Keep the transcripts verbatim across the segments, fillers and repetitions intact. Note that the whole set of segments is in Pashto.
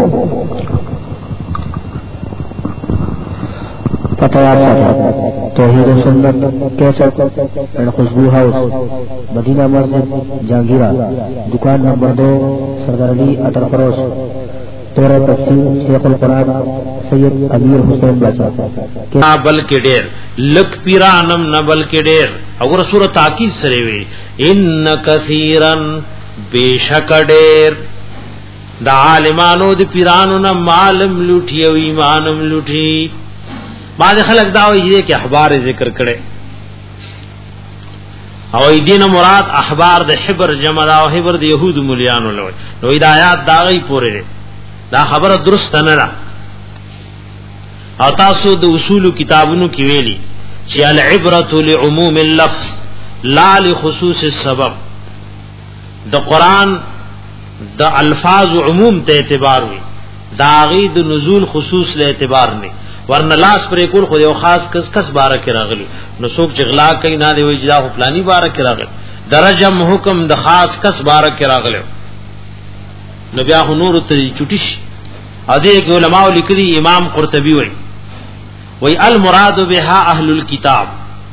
فتوار توحید و سنت کیسٹ اینڈ خوشبو ہاؤس مدینہ مسجد جہانگیرہ دکان نمبر دو سردار علی عطر فروش تیرہ تفسیر شیخ القرآن سید امیر حسین باچا بلکہ ډیر لک پیرانم نہ بلکہ ډیر اور سورۃ تاکید سره وی ان کثیرن بیشک ډیر دا عالمانو د پیرانو نہ معلم لوټي او ایمانم لوټي بعض خلک دا وایي چې اخبار ذکر کړي او دین مراد اخبار د حبر جمع دا او حبر د يهود مليانو لوي نو ہدایت دا غي پوره دا خبره درست نه را او تاسو د اصول کتابونو کې ویلي چې العبرة لعموم اللفظ لا لخصوص السبب د قران د الفاظ عموم ته اعتبار وي دا غي د نزول خصوص له اعتبار نه ورنه لاس پر کول خو یو خاص کس کس بارک راغلی نو څوک جغلا کوي نه دی وجدا خو فلانی بارک راغلی درجه حکم د خاص کس بارک راغلی نو بیا نور ته چټیش ا دې کې علماء لیکلي امام قرطبي وایي وای المراد بها اهل الكتاب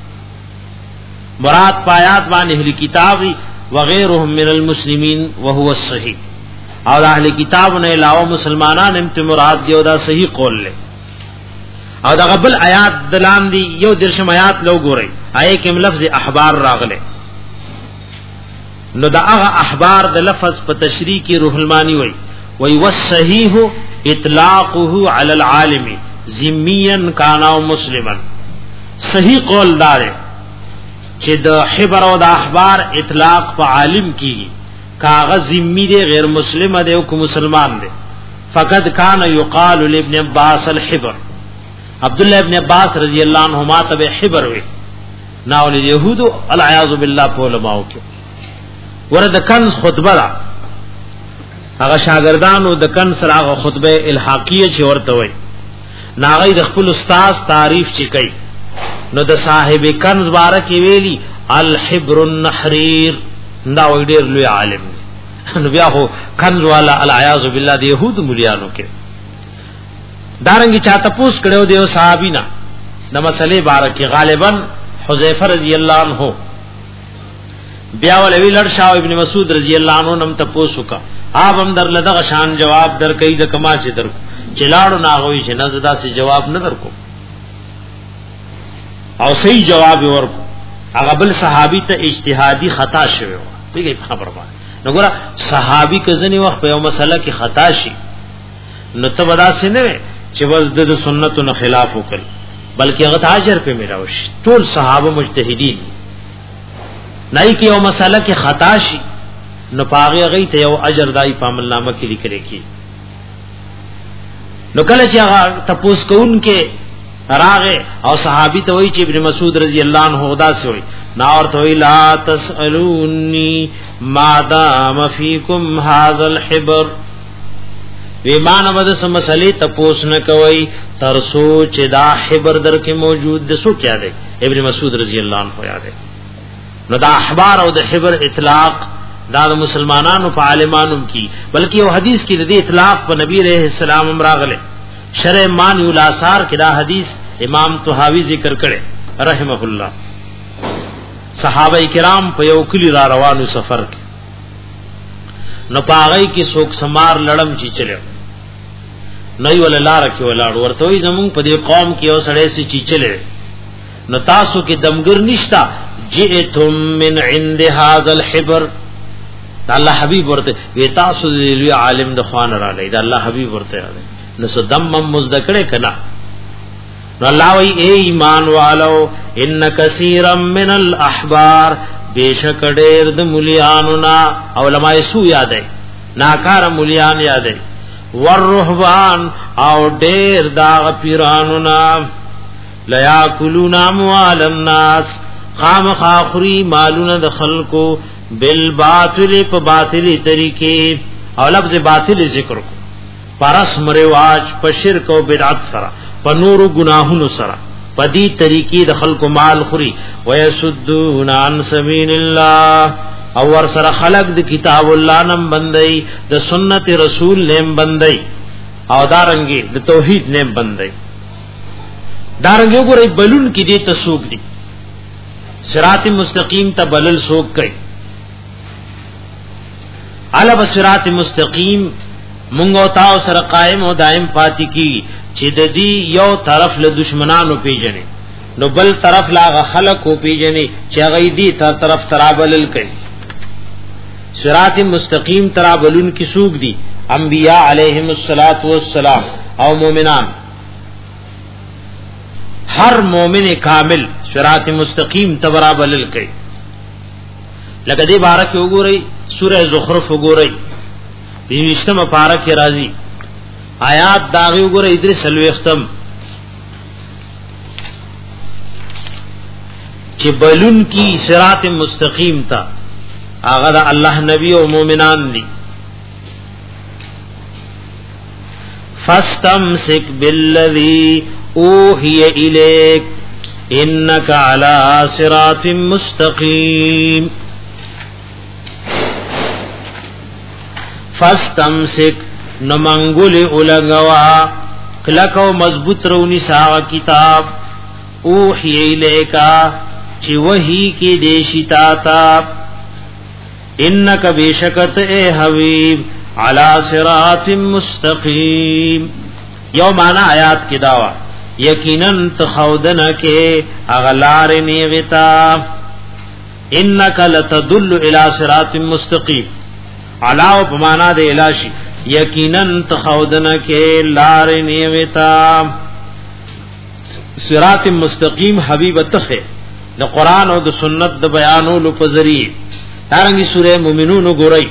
مراد پایات باندې اهل کتاب وغيرهم من المسلمین وهو الصحيح او اهل کتاب نه علاوه مسلمانان هم ته مراد دی او دا صحیح قول له او دا قبل آیات دلان دی یو درشم آیات لو ګورئ آیه کې لفظ احبار راغله نو دا هغه احبار د لفظ په تشریح کې روح المانی وای وای والصحیح اطلاقه علی العالم ذمیا کان او مسلما صحیح قول دار چې د حبر او د احبار اطلاق په عالم کیږي کاغذ ذمی دی غیر مسلم دی او مسلمان دی فقد کان یقال لابن عباس الحبر عبد الله ابن عباس رضی اللہ عنہما تبع حبر وی ناول یہود العیاذ بالله په علماء کې ورته کنز خطبه دا هغه شاګردانو د کنز سره هغه خطبه الحاقیه چې ورته وای ناغی د خپل استاد تعریف چی کوي نو د صاحب کنز بارک ویلی الحبر النحریر دا وی ډیر لوی عالم نو بیا خو کنز والا العیاذ بالله د یهود مليانو کې دارنګي چاته پوس کړو دیو صحابینا د مسلې بارک غالبا حذیفه رضی الله عنه بیا ولوی لړ شاه ابن مسعود رضی الله عنه نم ته پوسوکا آپ هم در لدغه شان جواب در کوي د کما چې در چلاړو ناغوي چې نزدا سي جواب نه درکو او صحیح جواب ورکو هغه بل صحابي ته اجتهادي خطا شوی و دیګه خبر باندې نو ګره صحابي کزنی وخت په یو مسله کې خطا شي نو ته ودا سي نه چې بس د سنتو نه خلاف وکړي بلکې هغه اجر په میراوش ټول صحابه مجتهدین نه کی یو مسله کې خطا شي نو پاغه غي ته یو اجر دای په عمل نامه کې لیکل کی نو کله چې هغه تپوس کوون کې راغه او صحابي ته وایي چې ابن مسعود رضی الله عنه خدا سے وایي نا اور تو لا تسالوني ما دام فيكم هذا الحبر ویمان ود سم مسلې تپوس نه کوي ترسو چې دا حبر در کې موجود د سو کیا ده ابن مسعود رضی الله عنه یاد ده نو دا احبار او د حبر اطلاق دا د مسلمانانو په عالمانو کې بلکې یو حدیث کې د دې اطلاق په نبی رحم السلام راغله شرع مانی الاثار کې دا حدیث امام طحاوی ذکر کړي رحمه الله صحابه کرام په یو کلی را روانو سفر کې نو پاغی کی سوک سمار لړم چی چلو نو ول لار کې ولاړ ورته وي زمون په دې قوم کې او سړی سي چی چلے نو تاسو کې دمګر نشتا جئتم من عند هذا الحبر الله حبیب ورته وی تاسو دې عالم د خوان را لید الله حبیب ورته نو صدم مزدکړه کنا نو الله وی اے ایمان والو ان کثیرا من الاحبار بیشک ډیر د مليانو نا علماء سو یادای ناکار مليان یادای والرهبان او ډیر دا پیرانو نا لیاکلون اموال الناس خام خاخری مالون د خلقو بالباطل په باطلی طریقې او لفظ باطل ذکر کو پرسم رواج په شرک او بدعت سره په نور گناهونو سره پدی طریقې د خلق مال خوري ويسدون عن سبيل الله او ور سره خلق د کتاب الله نم بندي د سنت رسول نم بندي او دارنګي د توحید نیم بندي دارنګي وګورئ بلون کې دې تسوق دي صراط مستقیم ته بلل سوق کوي علا بصراط مستقیم مونږ او تاسو سره قائم او دائم پاتې کی چې د دې یو طرف له دشمنانو پیژنې نو بل طرف لا خلق کو پیژنې چې هغه دې تر طرف ترابلل کوي صراط مستقیم ترابلون کی سوق دي انبیاء علیہم الصلات والسلام او مومنان ہر مومن کامل صراط مستقیم تبرابلل کوي لکه دې بارک وګورئ سورہ زخرف وګورئ بیشتم پارک راضی آیات داغی وګورئ ادریس الوختم چې بلون کی صراط مستقیم تا هغه د الله نبی او مؤمنان دي فاستمسك بالذي اوحي اليك انك على صراط مستقيم فاستمسك نمنگل اولغوا کلکو مضبوط رونی سا کتاب اوحی الیکا چی وحی کی دیشی تاتا انک بیشکت اے حبیب علی صراط مستقیم یو معنی آیات کی دعوی یقیناً تخودن کے اغلار نیغتا انک لتدل الی صراط مستقیم علاو پمانا دے الاشی یقیناً تخودن کے لار نیغتا صراط مستقیم حبیب تخے دا قرآن و دا سنت دا بیانو لپذری دارنگی سورہ مومنون گوری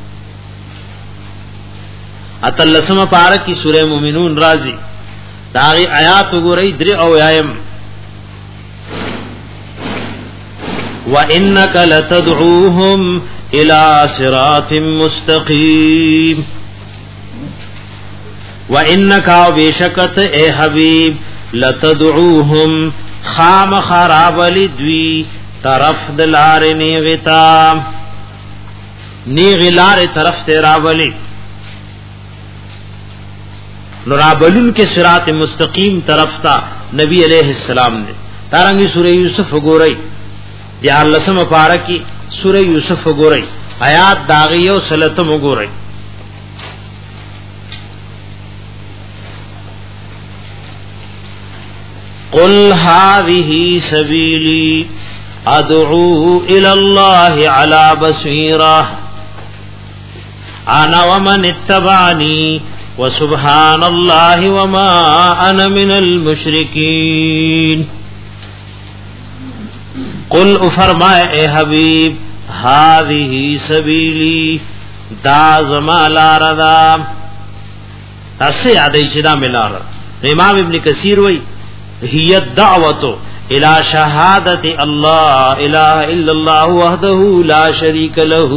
اتلسم پارکی سورہ مومنون رازی داغی آیات گوری در او آیم وَإِنَّكَ لَتَدْعُوهُمْ إِلَى صِرَاطٍ مُسْتَقِيمٍ وَإِنَّكَ وَبِشَكَتْ اے حبیب لَتَدْعُوهُمْ خام خراب لدوی طرف دلار نیغتا نیغلار طرف تیرابلی نرابلن کے صراط مستقیم طرف تا نبی علیہ السلام نے تارنگی سورہ یوسف گورئی دیار لسم پارکی سورہ یوسف گورئی آیات داغی و سلطم گورئی قل هذه سبیلی ادعو الى اللہ علی بصیرہ انا ومن اتبعنی وسبحان اللہ وما انا من المشرکین قل افرمائے اے حبیب هذه سبیلی دا زما لاردا تاسے یادی چدا ملار امام ابن کثیر وی هي الدعوة الى شهادت اللہ الہ الا اللہ وحده لا شریک له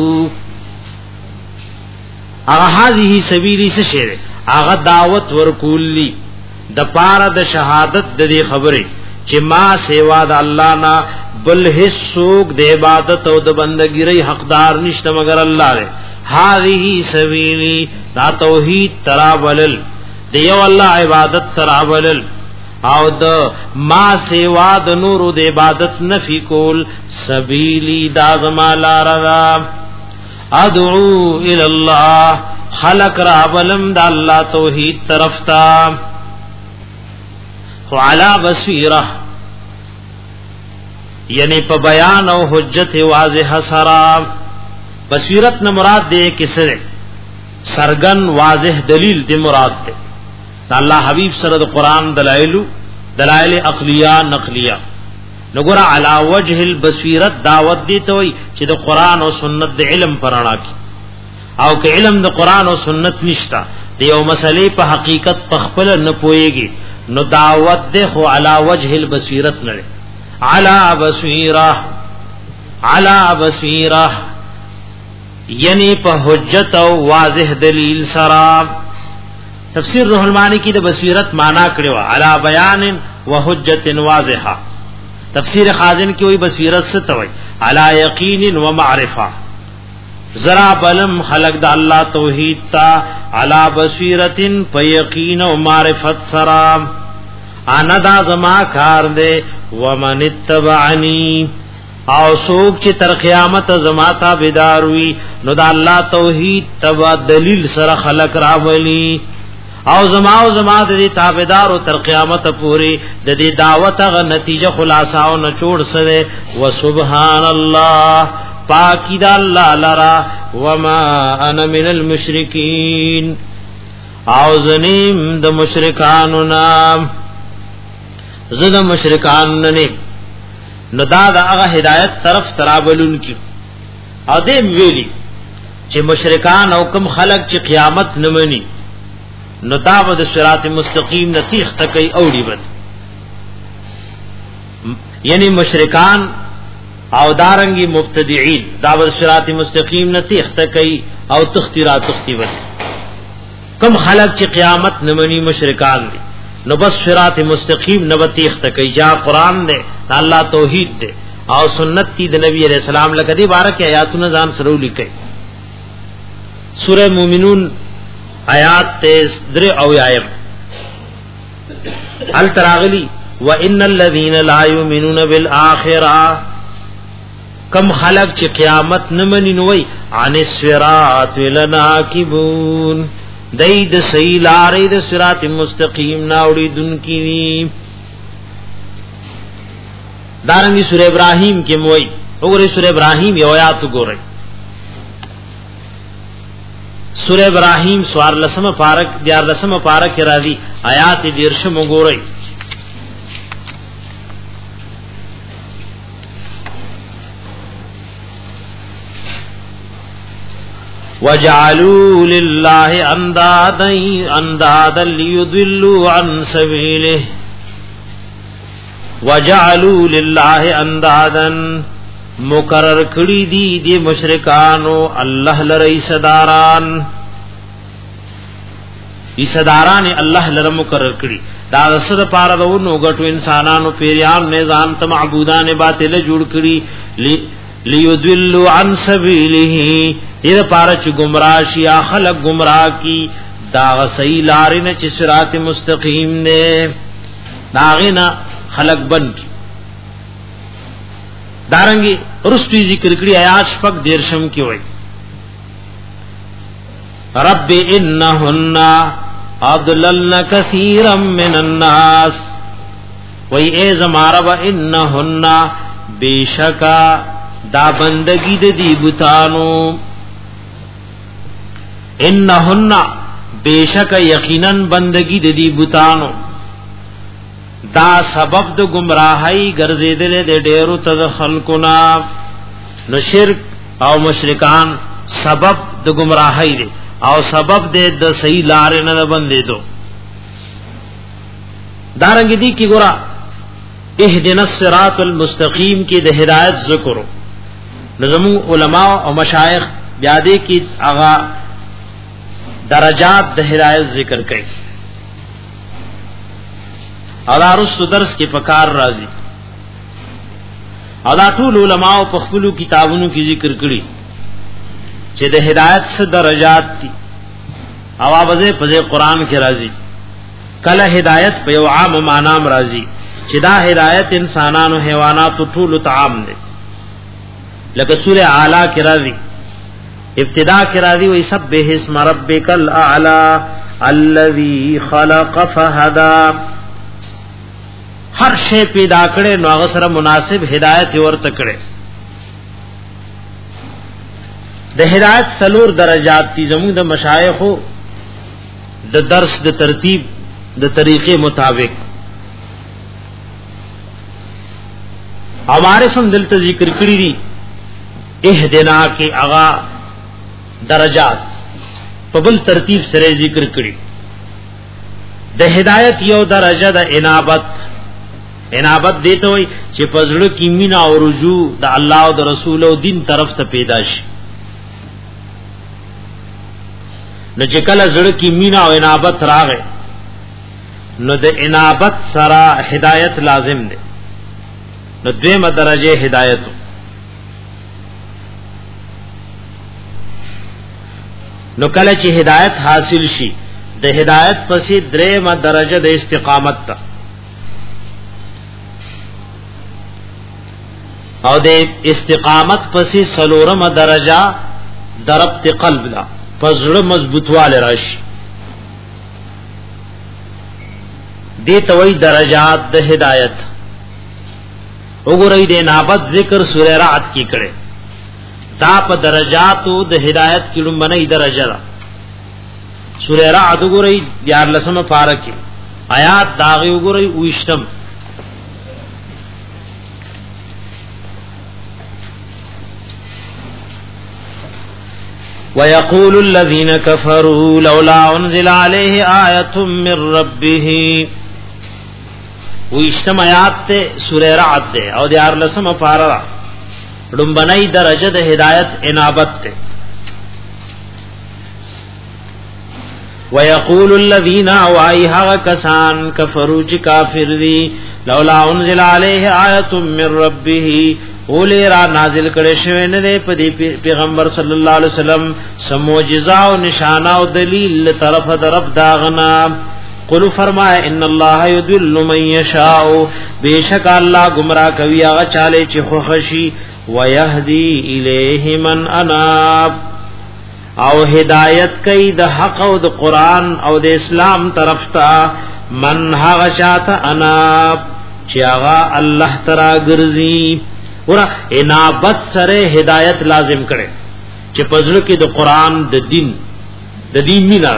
اغا هذه سبیلی سے شعر اغا دعوت ورکولی د پارا د شهادت د دې خبره چې ما سیوا د الله نه بل هیڅ څوک د عبادت او د بندګۍ حقدار نشته مگر الله دی هذه سبیلی دا توحید تراولل د یو الله عبادت تراولل او د ما سیوا د نور د عبادت نفی کول سبیلی دا زما لارا ادعو الی الله خلق را بلم د الله توحید طرف تا وعلى بصیرہ یعنی په بیان او حجت واضح سرا بصیرت نه مراد دے کسره سرغن واضح دلیل دے مراد دے الله حبیب سره د قران دلائل دلائل عقلیه نقلیه نګور علی وجه البصیرت دعوت دی ته وي چې د قران او سنت د علم پرانا کی او که علم د قران او سنت نشتا د یو مسلې په حقیقت پخپل نه پويږي نو دعوت ده خو علی وجه البصیرت نه علی بصیرہ علی بصیرہ یعنی په حجت او واضح دلیل سره تفسیر روح المانی کی د بصیرت معنی کړو علی بیان و حجت واضحه تفسیر خازن کی وہی بصیرت سے توئی علی یقین و معرفہ زرا بلم خلق د الله توحید تا علا بصیرتن فیقین و معرفت سرام انا دا زما کار دے ومن اتبعنی او سوک چې تر قیامت زما تا بیدار وی نو دا الله توحید تبا دلیل سره خلق راولی او زما او زما د دې تابعدار او تر قیامت پوری د دې دعوت غ نتیجه خلاصا او نچوړ سره وسبحان الله پاکی دا الله لرا وما انا من المشرکین او زنیم د مشرکانو نام زد مشرکان نه نو دا دا هغه هدایت طرف ترابلون کی او دې ویلي چې مشرکان او کم خلق چې قیامت نه مني نو دا د صراط مستقیم نتیخ تکي اوړي بد یعنی مشرکان او دارنګي مبتدعين دا د صراط مستقیم نتیخ تکي او تختیرات تختی بد کم خلق چې قیامت نه مني مشرکان دي نو بس صراط مستقیم نو تیخ تکي جا قران دے الله توحید دے او سنت دی د نبی علیہ السلام لکه دی بارک آیاتونه ځان سره لیکي سورہ مومنون آیات تیز در او آیب التراغلی وان الذين لا يؤمنون بالاخره کم خلق چې قیامت نه مني نوې عن الصراط لناکبون دید سیلارې د صراط مستقیم ناوړي دن کی دارنګي سورہ ابراهيم کې موي وګورئ سورہ ابراهيم یو آیات وګورئ سورہ ابراهيم سوار لسمه پارک دیار لسمه پارک کې راځي آیات دیرشم وګورئ وجعلوا لله اندادا اندادا ليضلوا عن سبيله وجعلوا لله اندادا مقرر کړی دي د مشرکانو الله لری صداران ای صداران الله لره مقرر کړی دا رسد پاره د نو غټو انسانانو پیریان نه ځان ته معبودان باطل جوړ کړی ليضلوا عن سبيله دې پاره چې گمراه شي خلق گمراه کی دا صحیح لارې نه چې صراط مستقیم نه داغینا خلق بن کی دارنګي رستوی ذکر کړی آیات شپږ دیرشم کې وای رب انهن اضللن كثيرا من الناس وای ای زمارب انهن بیشکا دا بندگی د دی بوتانو انهن بیشک یقینا بندگی د دی بوتانو دا سبب د گمراهی ګرځیدل د ډیرو ته خلقنا نو شرک او مشرکان سبب د گمراهی دی او سبب د صحیح لارې نه باندې دو دارنګ دی کی ګورا اهدنا الصراط المستقیم کی د هدایت ذکر نظم علماء او مشایخ بیا دې کی اغا درجات د هدایت ذکر کړي ادا رسو درس کې پکار راځي ادا ټول علماء په خپل کتابونو کې ذکر کړي چې د هدایت څخه درجات دي او اوازه په قرآن کې راځي کله هدایت په یو عام معنا راځي چې دا هدایت انسانانو حیوانات ټول ته عام دي لکه سورہ اعلی کې راځي ابتدا کې راځي وي سبح اسم ربک الاعلى الذي خلق فهدى ہر شے پیدا کړي نو هغه سره مناسب هدایت ورته کړي د هدایت سلور درجات دي زموږ د مشایخو د درس د ترتیب د طریقې مطابق ہمارے سم دلته ذکر کړی دي اهدنا کې اغا درجات په بل ترتیب سره ذکر کړی د هدایت یو درجه د انابت انابت دیته وي چې پزړه کې مینا او رجوع د الله او د رسول او دین طرف ته پیدا شي نو چې کله زړه کې مینا او انابت راغې نو د انابت سره هدایت لازم ده نو دویمه درجه هدایت نو کله چې هدایت حاصل شي د هدایت پسې درېمه درجه د استقامت ته او د استقامت پسې څلورمه درجه دربت قلب لا پزړه مضبوطواله راشي دې توي درجات د هدایت وګورئ د نابت ذکر سورہ رعد کې کړي دا په درجاتو د هدایت کې لومبنۍ درجه ده سورہ رعد وګورئ دیار لسمه پارا کې آیات داغه وګورئ وښتم وَيَقُولُ الَّذِينَ كَفَرُوا لَوْلَا أُنْزِلَ عَلَيْهِ آيَةٌ مِّن رَّبِّهِ وِشتم آیات تے سورہ رعد تے او دیار لسم پارا رنبنائی درجہ دے ہدایت انابت تے وَيَقُولُ الَّذِينَ وَعَيْهَا كَسَانْ كَفَرُوا چِ کافر دی لَوْلَا أُنْزِلَ عَلَيْهِ آيَةٌ مِّن رَّبِّهِ اولی را نازل کرے شوی نه په دې پیغمبر صلی الله علیه وسلم سموجزا او نشانه او دلیل طرف درب داغنا قل فرمایا ان الله یضل من یشاء بیشک الله گمراه کوي هغه چاله چې خوشي ويهدي الیه من اناب او هدایت کوي د حق او د قران او د اسلام طرف ته من هغه شاته اناب چې هغه الله تعالی ګرځي ورا انابت سره هدایت لازم کړي چې پزړه کې د قران د دین د دین مینا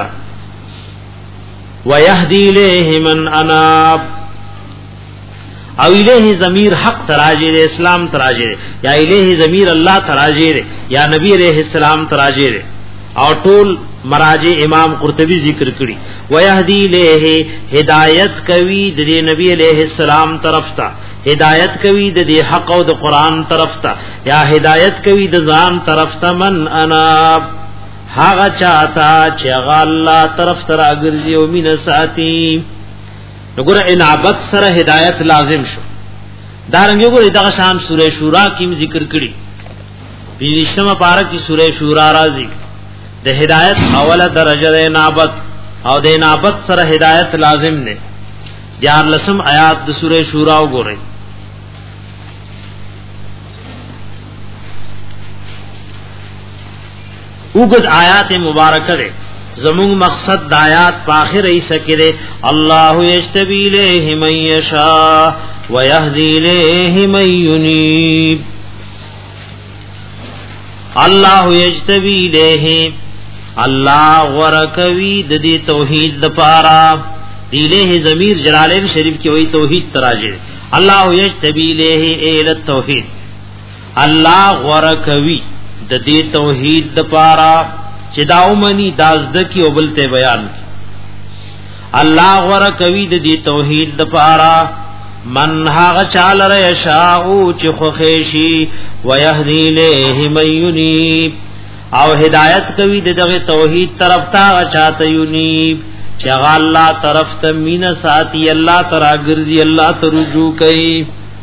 ويهدي الیه من اناب او الیه ضمیر حق تراجی اسلام تراجی یا الیه ضمیر الله تراجی یا نبی علیہ السلام تراجی او ټول مراجع امام قرطبی ذکر کړي ويهدي الیه هدایت کوي د نبی علیہ السلام طرف ته ہدایت کوي د حق او د قران طرف ته یا ہدایت کوي د ځان طرف ته من اناب هاغه چاته چې الله طرف ته راګرځي او مين ساتي وګوره انابت سره ہدایت لازم شو دارنګ وګوره دغه شان سوره شورا کې ذکر کړي بیشتمه پارا کې سوره شورا راځي د ہدایت اوله درجه د انابت او د انابت سره ہدایت لازم نه دیار لسم آیات د سوره شورا وګورئ وګد آیات مبارکه ده زمون مقصد د آیات په اخر ای سکره الله یجتبی الیه من یشاء ويهدی الیه من ینیب الله یجتبی الیه الله ورکوی د دې توحید د پاره الیه ضمیر جلالین شریف کې وای توحید تراجه الله یجتبی الیه ال التوحید الله ورکوی د دې توحید د پاره چې داومنی دازد کی او بلته بیان کی الله ورکوی د دې توحید د پاره من هغه چاله رشاء چې خوخیشی ويهدی الیه من ینیب او هدایت کوي دغه توحید طرف ته چاته ینیب چې الله طرف ته مين ساتي الله تعالی ګرځي الله ته رجوع کوي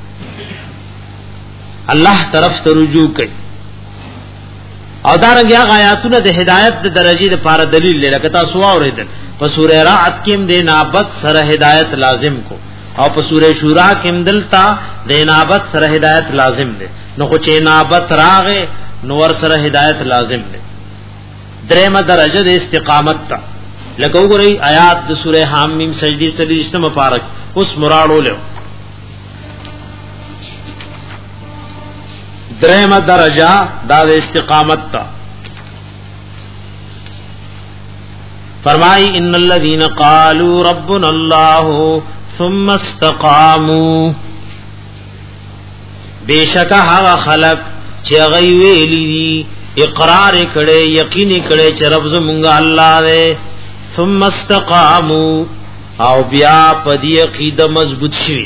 الله طرف ته رجوع کوي او دارنګ هغه آیاتونه د هدایت د درجه لپاره دلیل لکه تاسو اوریدل په سوره رعد کې د نابت سره هدایت لازم کو او په سوره شورا کې دلتا د نابت سره هدایت لازم ده نو خو چې نابت راغې نو ور سره هدایت لازم ده درېمه درجه د استقامت ته لکه وګورئ آیات د سوره حامیم سجدی سلیشتم مبارک اوس مراړو له درېمه درجه د استقامت ته فرمای ان الذين قالوا ربنا الله ثم استقاموا بیشک هغه خلق چې غي ویلي اقرار کړي یقین کړي چې رب زمونږ الله دی ثم استقاموا او بیا پدې عقیده مضبوط شي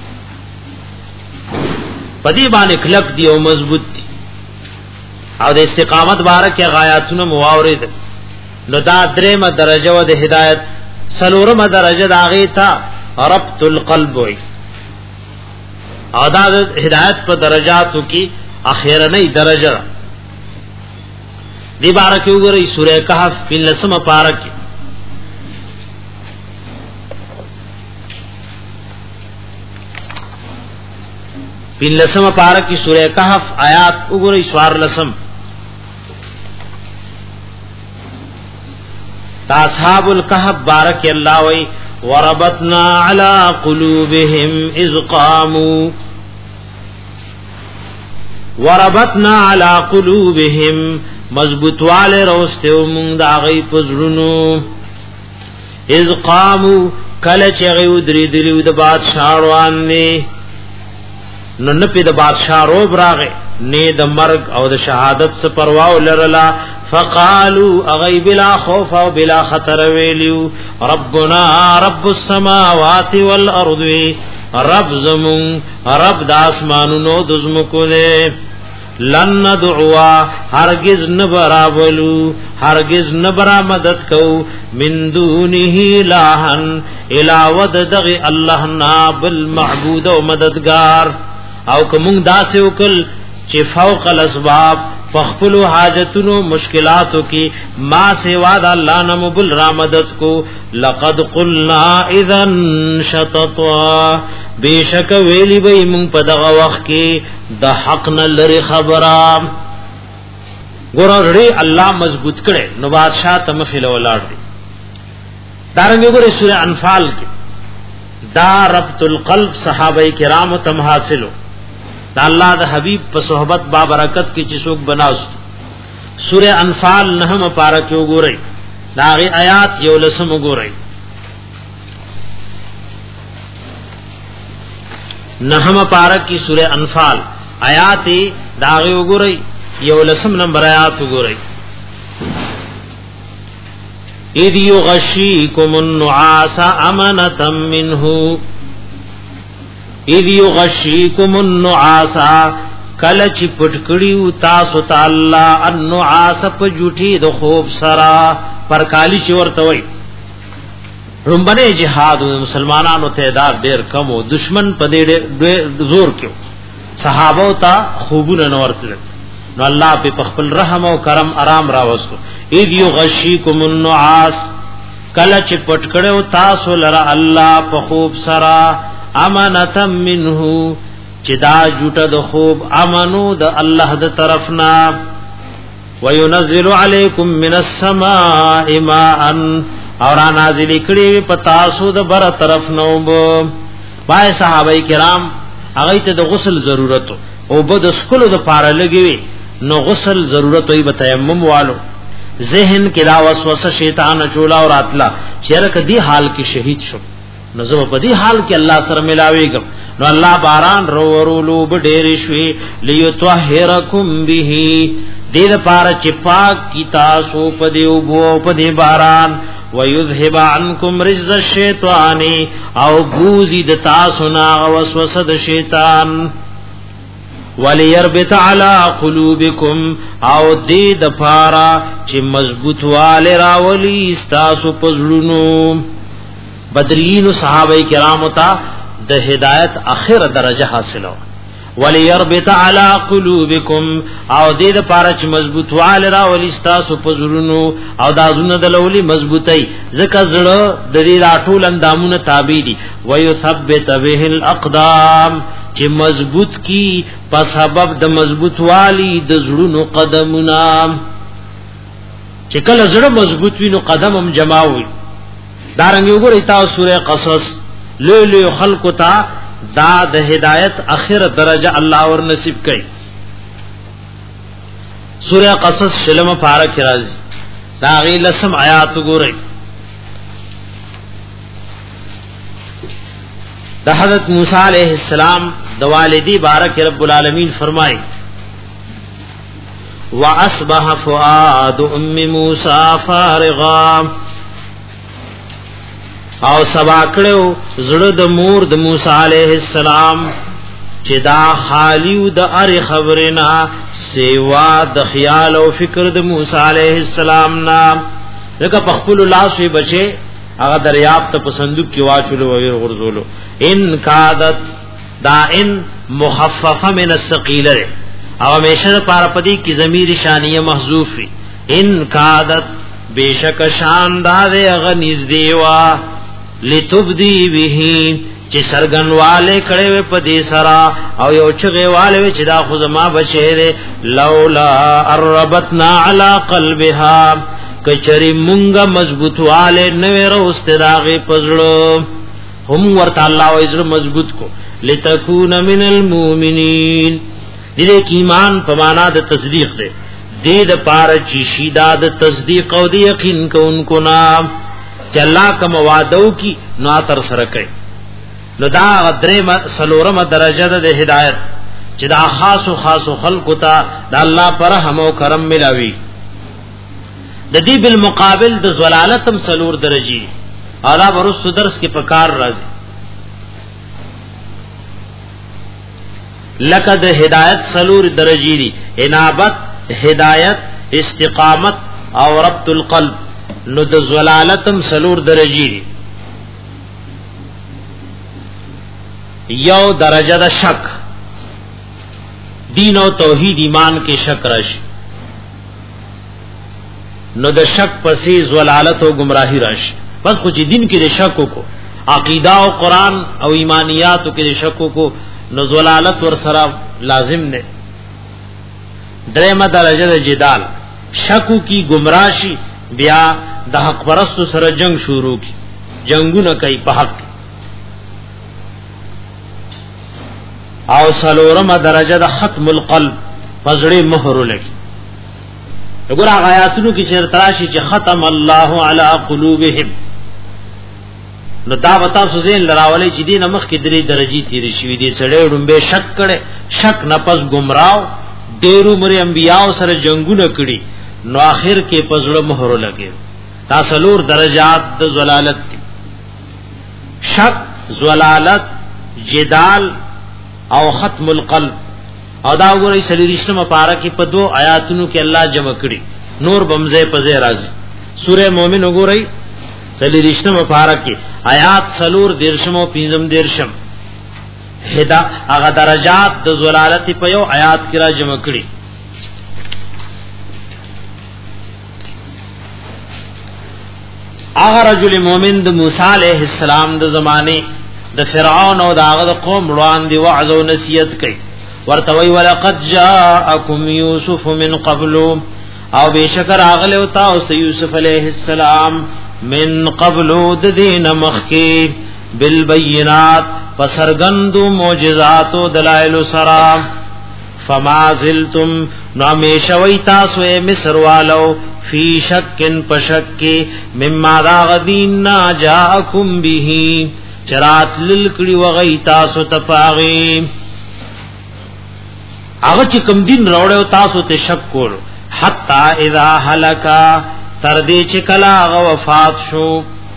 پدې باندې کلک دی او مضبوط دی او د استقامت بارکه غایاتونه مواورید نو دا درېمه درجه و د هدایت سلورمه درجه داغه تا ربط القلب وي او دا هدایت په درجاتو کې اخیرنۍ درجه دی بارک وګورئ سورہ کہف په لسمه پارک په لسمه پارک کی سورہ کہف آیات وګورئ سوار لسم تا اصحاب الکهف بارک اللہ وی وربطنا على قلوبهم اذ قاموا وربطنا على قلوبهم مضبوط والے روسته مونږ دا غي پزړونو اذ قاموا کله چې غي درې دلیو د بادشاہ روان نه نو نه په د بادشاہ روب راغې نه د مرگ او د شهادت څخه پروا ولرلا فقالوا اغي بلا خوف او بلا خطر ویلو ربنا رب السماوات والارض رب زمون رب د اسمانونو د زمکو دے لن ندعوا هرگز نبرابلو هرگز نبرا مدد کو من دونه لاهن الاود دغ الله نا بالمعبود او مددگار او کوم داسې وکل چې فوق الاسباب فخپلو حاجتونو مشکلاتو کی ما سوا د الله نه مبل را مدد کو لقد قلنا اذا شططا بیشک ویلی به مون په دغه وخت کې د حق نه لري خبره ګورړي الله مضبوط کړي نو بادشاہ تم خله ولاړ دي دارنګ ګورې سورہ انفال کې دا ربط القلب صحابه کرام تم حاصلو دا الله د حبیب په صحبت با برکت کې چې څوک بناست سورہ انفال نهم پارک وګورئ دا غي آیات یو لسم وګورئ نهم پارک کی سورہ انفال آیات دا غي وګورئ یو لسم نمبر آیات وګورئ اذ یغشیکم النعاس امنة منه اذ یغشیکم النعاس کله چې پټکړیو تاسو ته الله النعاس په جوټي د خوب سرا پر کالی چې ورته وای رومبنه جهاد مسلمانانو تعداد ډیر کم او دشمن په دې زور کې صحابه ته خوبونه نورتل نو الله په خپل رحم او کرم آرام راوستو اذ یغشیکم النعاس کله چې پټکړیو تاسو لره الله په خوب سرا امانتم منه چې دا جوټه د خوب امنو د الله د طرفنا وينزل عليكم من السماء ماء اور نازل کړي په تاسو د بر طرف نو بای صحابه کرام هغه ته د غسل ضرورت او بد سکلو د پاره لګوي نو غسل ضرورت وي بتیمم والو ذهن کې دا وسوسه شیطان چولا اور اتلا شرک دی حال کې شهید شو نو زه په دې حال کې الله سره ملاويږم نو الله باران رو ورولو بډېر شوي ليطهركم به دې لپاره چې پاک کی تاسو په دې او په دې باران ويذهب عنكم رجز الشيطان او بوزي د تاسو نا وسوسه د شیطان وليربط على قلوبكم او دې د پاره چې مضبوط والے راولي تاسو پزړونو بدرین صحابه کرام ته د هدایت اخر درجه حاصلو وليربط على قلوبكم او دې د پاره چې مضبوط وال را ولستاسو پزړونو او د ازونه د لولي مضبوطي ځکه زړه د دې راټول اندامونه تابع دي ويثبت به الاقدام چې مضبوط کی په سبب د مضبوط والی د زړونو قدمونه چې کله زړه مضبوط وي نو قدم هم جمع وي دارنګ وګورئ تاسو سورہ قصص لو لو خلق تا دا د هدایت اخر درجه الله ور نصیب کړي سورہ قصص شلم پارک راځي دا غي لسم آیات وګورئ د حضرت موسی علیہ السلام د والدی بارک رب العالمین فرمای واصبح فؤاد ام موسی فارغا او سبا کړو زړه د مور د موسی علیہ السلام چې دا خالیو د ار خبرنا سیوا د خیال او فکر د موسی علیہ السلام نا لکه په خپل لاس وی بچي هغه دریاب ته په صندوق کې واچولو او غرزولو ان کادت دا ان مخففه من الثقيله او همیشه پر پدی کی ضمیر شانیه محذوف وی ان کادت بیشک شاندار غنیز دیوا لتبدی به چې سرګنواله کړي په دې سرا او یو چغه والے چې دا خو زما بشهره لولا اربتنا علی قلبها کچری مونږه مضبوطواله نوې روستراغه پزړو هم ورته الله عزر مضبوط کو لتكون من المؤمنین دې کې ایمان په معنا د تصدیق دی دې د پاره چې شیدا د تصدیق او د یقین کوونکو نام چې الله کوم وعدو کی نو تر سره کوي نو دا درې سلورمه درجه د هدایت چې دا خاص او خاص خلق ته د الله پر رحم او کرم ملاوي د دې بالمقابل د زلالتم سلور درجه اعلی ورست درس کې پکار راځي لکه د هدایت سلور درجه دي انابت هدایت استقامت او ربط القلب نو د زلالتم سلور درجه دي یو درجه د شک دین او توحید ایمان کې شک راشي نو د شک پسې زلالت او گمراهی راشي بس خو چې دین کې د شک کو عقیده او قران او ایمانیات کې د شک کو نو زلالت ور سره لازم نه درېمه درجه د جدال شکو کی گمراشی بیا د حق پرستو سره جنگ شروع کی جنگونه کوي په حق او سلورمه درجه د ختم القلب پزړې مهر لګي وګوره آیاتونو کې چې تراشی چې ختم الله علی قلوبهم نو دا وتا سوزین لراولې چې دینه مخ کې درې درجی تیر شوې دي سړې ډمبه شک کړي شک نه پس گمراو ډېرو مری انبیاء سره جنگونه کړي نو اخر کې پزړه مهر لګي دا سلور درجات د زلالت دي شک زلالت جدال او ختم القلب او دا وګورئ سلیریشتمه پارا کې په دو آیاتونو کې الله جمع کړي نور بمزه پزه راځي سوره مومن وګورئ سلیریشتمه پارا کې آیات سلور دیرشم او پنځم دیرشم هدا هغه درجات د زلالت په یو آیات کې را جمع کړي هغه رجل مومن د موسی علیہ السلام د زمانه د فرعون او د هغه قوم روان دي وعظ او نصیحت کوي ورته وی ولقد جاءکم یوسف من قبل او بشکر اغله او تاسو یوسف علیہ السلام من قبل د دین مخکی بالبينات فسرغند معجزات و دلائل سرا فما زلتم نامیشوی تاسو مصر والو فی شکن پشک مما دا غدین نا جاءکم به چرات للکڑی وغی تاسو تپاغی آغا چی کم دین روڑے تاسو تے شک کولو حتی اذا حلکا تردی چکلا آغا وفات شو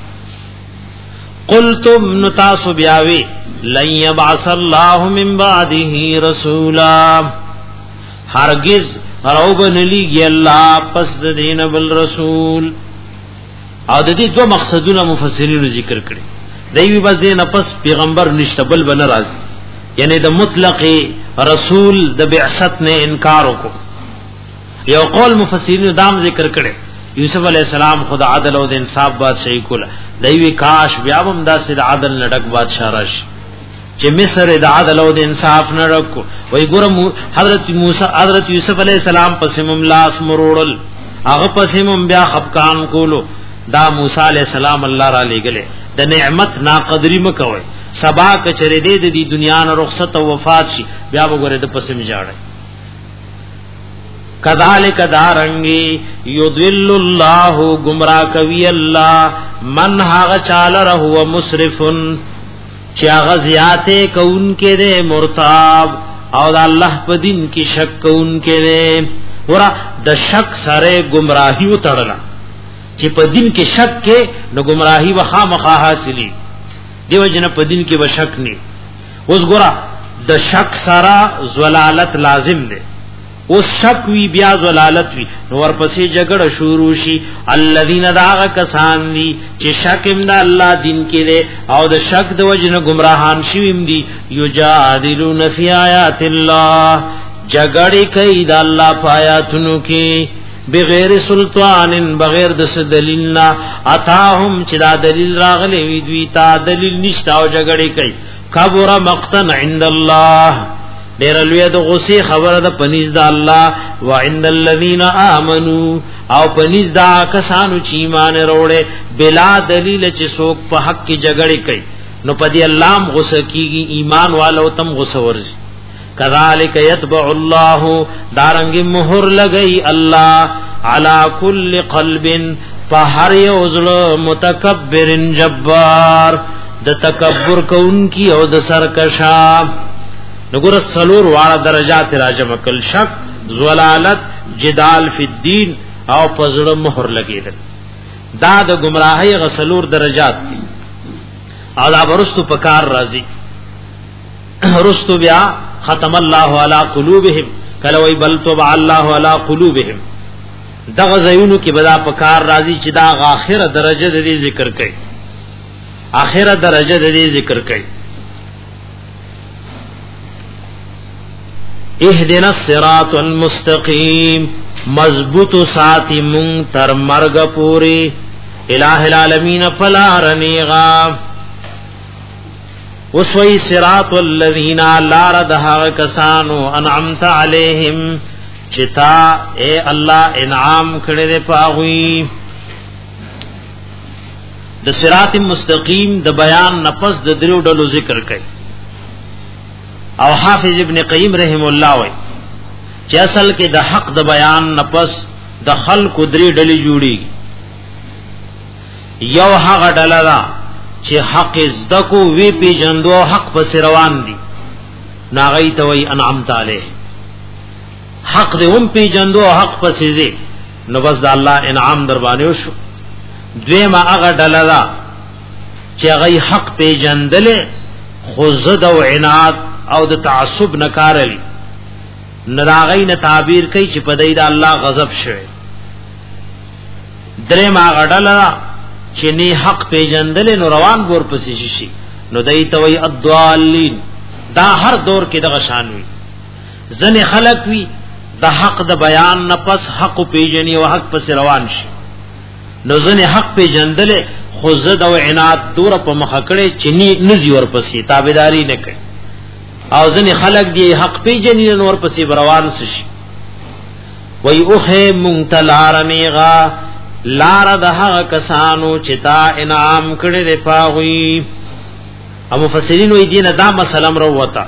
قلتم نتاسو بیاوی لن یبعث اللہ من بعده رسولا ہرگز روبن لیگی اللہ پس دین بالرسول او د دې دو مقصدونه مفسرین ذکر کړي دیوی بس دین پس پیغمبر نشته بل بن راز یعنی د مطلق رسول د بعثت نه انکار وکړو یو قول مفسرین دام ذکر کړي یوسف علیہ السلام خدا عدل او د انصاف بادشاہی کوله دیوی کاش بیا هم داسې د عدل نډک بادشاہ راشي چې مصر د عدل او د انصاف نه رکو وای ګورم حضرت موسی حضرت یوسف علیہ السلام پسې مملاس مروړل هغه پسې مم بیا خفقان کولو دا موسی علیہ السلام الله را لېګله د نعمت ناقدری مکوي سبا کچره دې د دنیا نه رخصت او وفات شي بیا وګوره د پسې مجاړي کذالک دارنگی یضل الله گمراه کوي الله من هغه چاله هو مسرفن چې هغه زیاته کون کې دې مرتاب او د الله په دین کې شک کون کې دې ورا د شک سره گمراهی وتړل چې په دین کې شک کې نو گمراهی وخا مخا حاصلې دیو جن په دین کې وشک نه اوس ګورا د شک سره زلالت لازم ده اوس شک وی بیا زلالت وی نو ورپسې جګړه شروع شي الذين داغ کسان دي چې شک هم د الله دین کې له او د شک د وجنه گمراهان شویم دي یجادلون فی آیات الله جګړې کوي د الله په آیاتونو کې بغیر سلطان بغیر د دلیلنا اتاهم چې دا دلیل راغلی وی دوی تا دلیل نشتا او جګړه کوي کبر مقتا عند الله ډیر لوی د غصه خبره د پنځ د الله و عند الذين امنوا او پنځ دا کسانو چې ایمان وروړي بلا دلیل چې څوک په حق کې جګړه کوي نو پدې الله هم غصه کیږي ایمان والو تم غصه ورزي کذالک یتبع الله دارنګ مہر لګئی الله علی کل قلب فهر یوزل متکبر جبار د تکبر کوونکی او د سرکشا نګور سلور واړه درجات راجم کل شک زلالت جدال فی الدین او پزړه مہر لګیدل دا د گمراهی غسلور درجات او دا ورستو پکار راځي رستو بیا ختم الله علی قلوبهم کلوی بل طبع الله علی قلوبهم دغه زینو کې بدا پکار راځي چې دا اخره درجه د دې ذکر کړي اخره درجه د دې ذکر کړي اهدنا الصراط المستقیم مضبوط ساتي مون تر مرګ پوری الہ العالمین فلا رنیغا وسوی صراط الذین لا ردها کسانو انعمت علیہم چتا اے اللہ انعام کړه دې پاغوی د صراط مستقیم د بیان نفس د درو ډلو ذکر کړي او حافظ ابن قیم رحم الله وای چې اصل کې د حق د بیان نفس د خلق درې ډلې جوړي یو هغه ډله ده چې حق زدکو وی پی جندو حق پس روان دي ناغی ته وای انعمت علیه حق دې هم پی جندو حق پس زی نو بس د الله انعام در باندې وشو دویمه هغه ډله ده چې هغه حق پی جندل خو زد او عناد او د تعصب نکارلی نراغی نه تعبیر کوي چې په دې د الله غضب شوه درې ما غډلا چې نه حق پیجندل نو روان ګور پسې شي نو دای ته وی الضالین دا هر دور کې د غشان وی ځنه خلق وی د حق د بیان نه پس حق پیجنی او حق پس روان شي نو ځنه حق پیجندل خو زد او عناد دور په مخ کړي چې نزي ور پسې تابعداري نه کوي او ځنه خلق دی حق پیجنی نور پسې روان شي وی اوخه مونتلارنیغا لار دها کسانو چتا انعام کړي دی پاغوي او مفسرین وی دین دا مسلم وروتا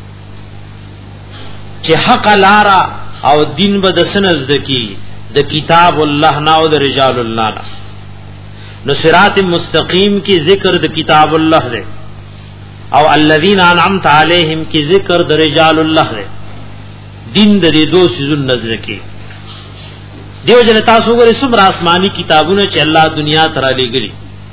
چې حق لارا او دین به د سنز دکی د کتاب الله نا او د رجال الله نا نو صراط مستقیم کی ذکر د کتاب الله دی او الذين انعمت عليهم کی ذکر د رجال الله دی دین د دې دو سيزون نظر کی دیو جن تاسو ګورئ سم آسمانی کتابونه چې الله دنیا ترا لګري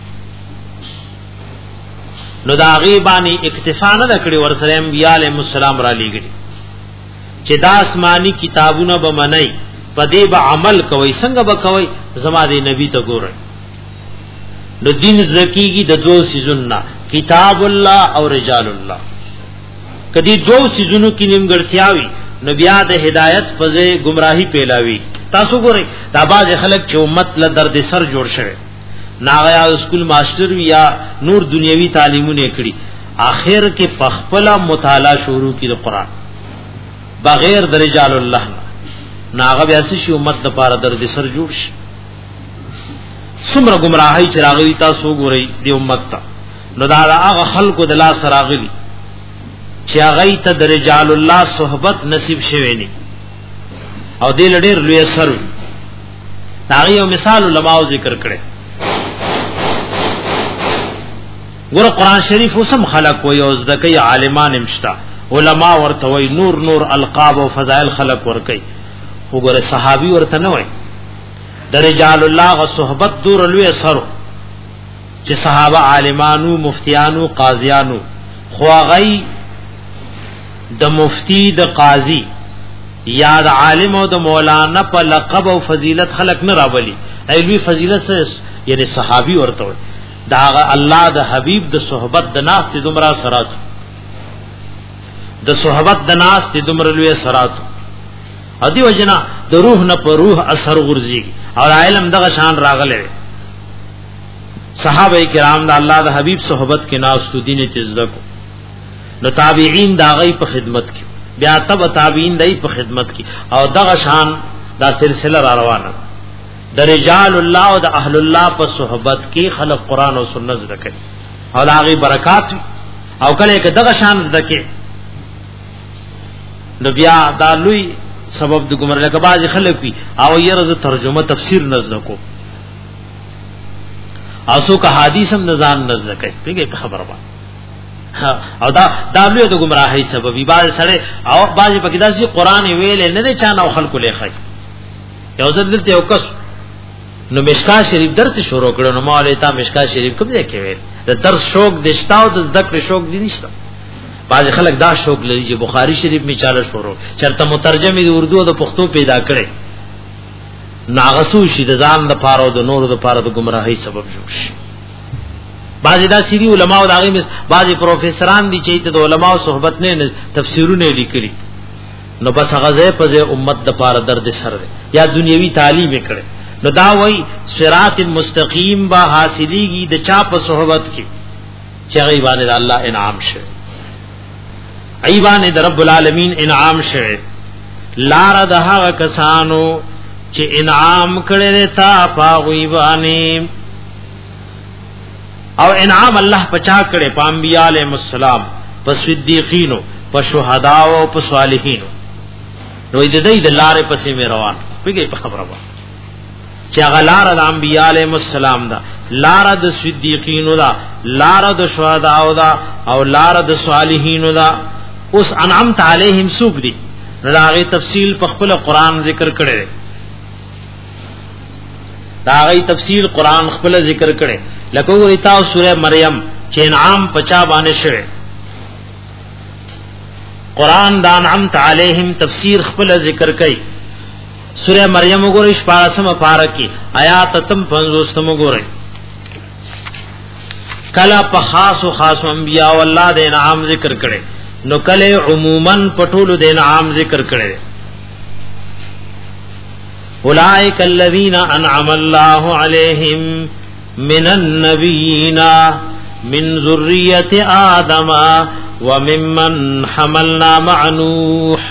نو دا غیبانی اکتفا نه کړی ورسره انبیاء علیهم السلام را لګري چې دا آسمانی کتابونه به منئ پدې به عمل کوي څنګه به کوي زما دې نبی ته ګورئ نو دین زکیږي د دو سيزونه کتاب الله او رجال الله کدی دو سيزونو کې نیمګړتیاوي نبیا د هدایت فزه گمراهی پیلاوي تاسو ګورئ دا باز خلک چې امت له درد سر جوړ شوه ناغیا اسکول ماستر یا نور دنیوي تعلیمونه کړی اخر کې پخپلا مطالعه شروع کړي قرآن بغیر د رجال الله ناغه بیا سې امت لپاره درد سر جوړ شي څومره گمراهی چراغوي تاسو ګورئ د امت ته نو دا هغه خلکو د لا سراغلی چې هغه ته د رجال الله صحبت نصیب شوه ني او دې لډیر لوی سر دا یو مثال علماء ذکر کړي ګور قرآن شریف وسم خلق وي او ځکه عالمان امشتا علماء ورته وي نور نور القاب او فضائل خلق ور کوي وګوره صحابي ورته نه وي د رجال الله غ صحبت دور لوی سر چې صحابه عالمانو مفتیانو قاضیانو خواغی د مفتی د قاضی یا د عالم او د مولانا په لقب او فضیلت خلق نه راولي ایلوی فضیلت یعنی صحابي ورته وي دا الله د حبیب د صحبت د ناس ته دمرا سرات د صحبت د ناس ته دمر لوی سرات ادي وجنا د روح نه په روح اثر غورځي او علم دغه شان راغله صحابه کرام د الله د حبيب صحبت کې ناس تو دین تزدق نو تابعین دا غي په خدمت کې بیا تب تابعین دای په خدمت کې او دغه شان دا سلسله را روانه د رجال الله او د اهل الله په صحبت کې خلق قران او سنت زده او هغه برکات او کله کې دغه شان زده کې نو بیا دا لوی سبب د ګمر لکه باز خلک وي او یره ترجمه تفسیر نزد کو اسو که حدیث هم نزان نزد کوي پیګه خبره وای او دا دا لوی د گمراهی سبب وي باز سره او باز پکې داسې قران ویل نه نه چانه خلکو لیکي یو ځل دلته یو کس نو مشکا شریف درته شروع کړو نو مولوی تا مشکا شریف کوم ځای کې ویل د درس شوق دشتاو د ذکر شوق دي نشته باز خلک دا شوق لري چې بخاری شریف می چاله شروع چرته مترجمه د اردو او د پښتو پیدا کړي ناغسو شي د ځان د پاره او د نور د پاره د گمراهی سبب جوړ شي بعضی دا سری علماء دا غي بعضی پروفیسوران دي چې د علماء صحبت نه تفسیرونه لیکلي نو بس هغه په امت د پاره درد سر یا دنیوي تعلیم کړي نو دا وای صراط مستقیم با حاصلېږي د چا په صحبت کې چې غیبانه د الله انعام شه ایوانه د رب العالمین انعام شه لار د هغه کسانو چې انعام کړي تا پاغوي باندې او انعام الله پچا کړي په انبیاء علیهم السلام په صدیقینو په شهداء او په صالحینو نو دې دې د لارې پسې مې روان پیږي په خبره وای چې غلار د انبیاء علیهم السلام دا لار د صدیقینو دا لار د شهداء دا او لار د صالحینو دا اوس انعمت علیهم سوق دي راغي تفصیل په خپل قران ذکر کړي دا غي تفسیر قران خپل ذکر کړي لکه ورتا سوره مریم چې انعام پچا باندې شوه قران دا انعمت علیهم تفسیر خپل ذکر کړي سوره مریم وګورئ شپږم پاره کې آیات تم پنځوستم وګورئ کلا په خاص او خاص انبیاء الله د انعام ذکر کړي نو کله عموما پټولو د انعام ذکر کړي اولئک الذین انعم الله علیہم من النبیین من ذریة آدم وممن حملنا مع نوح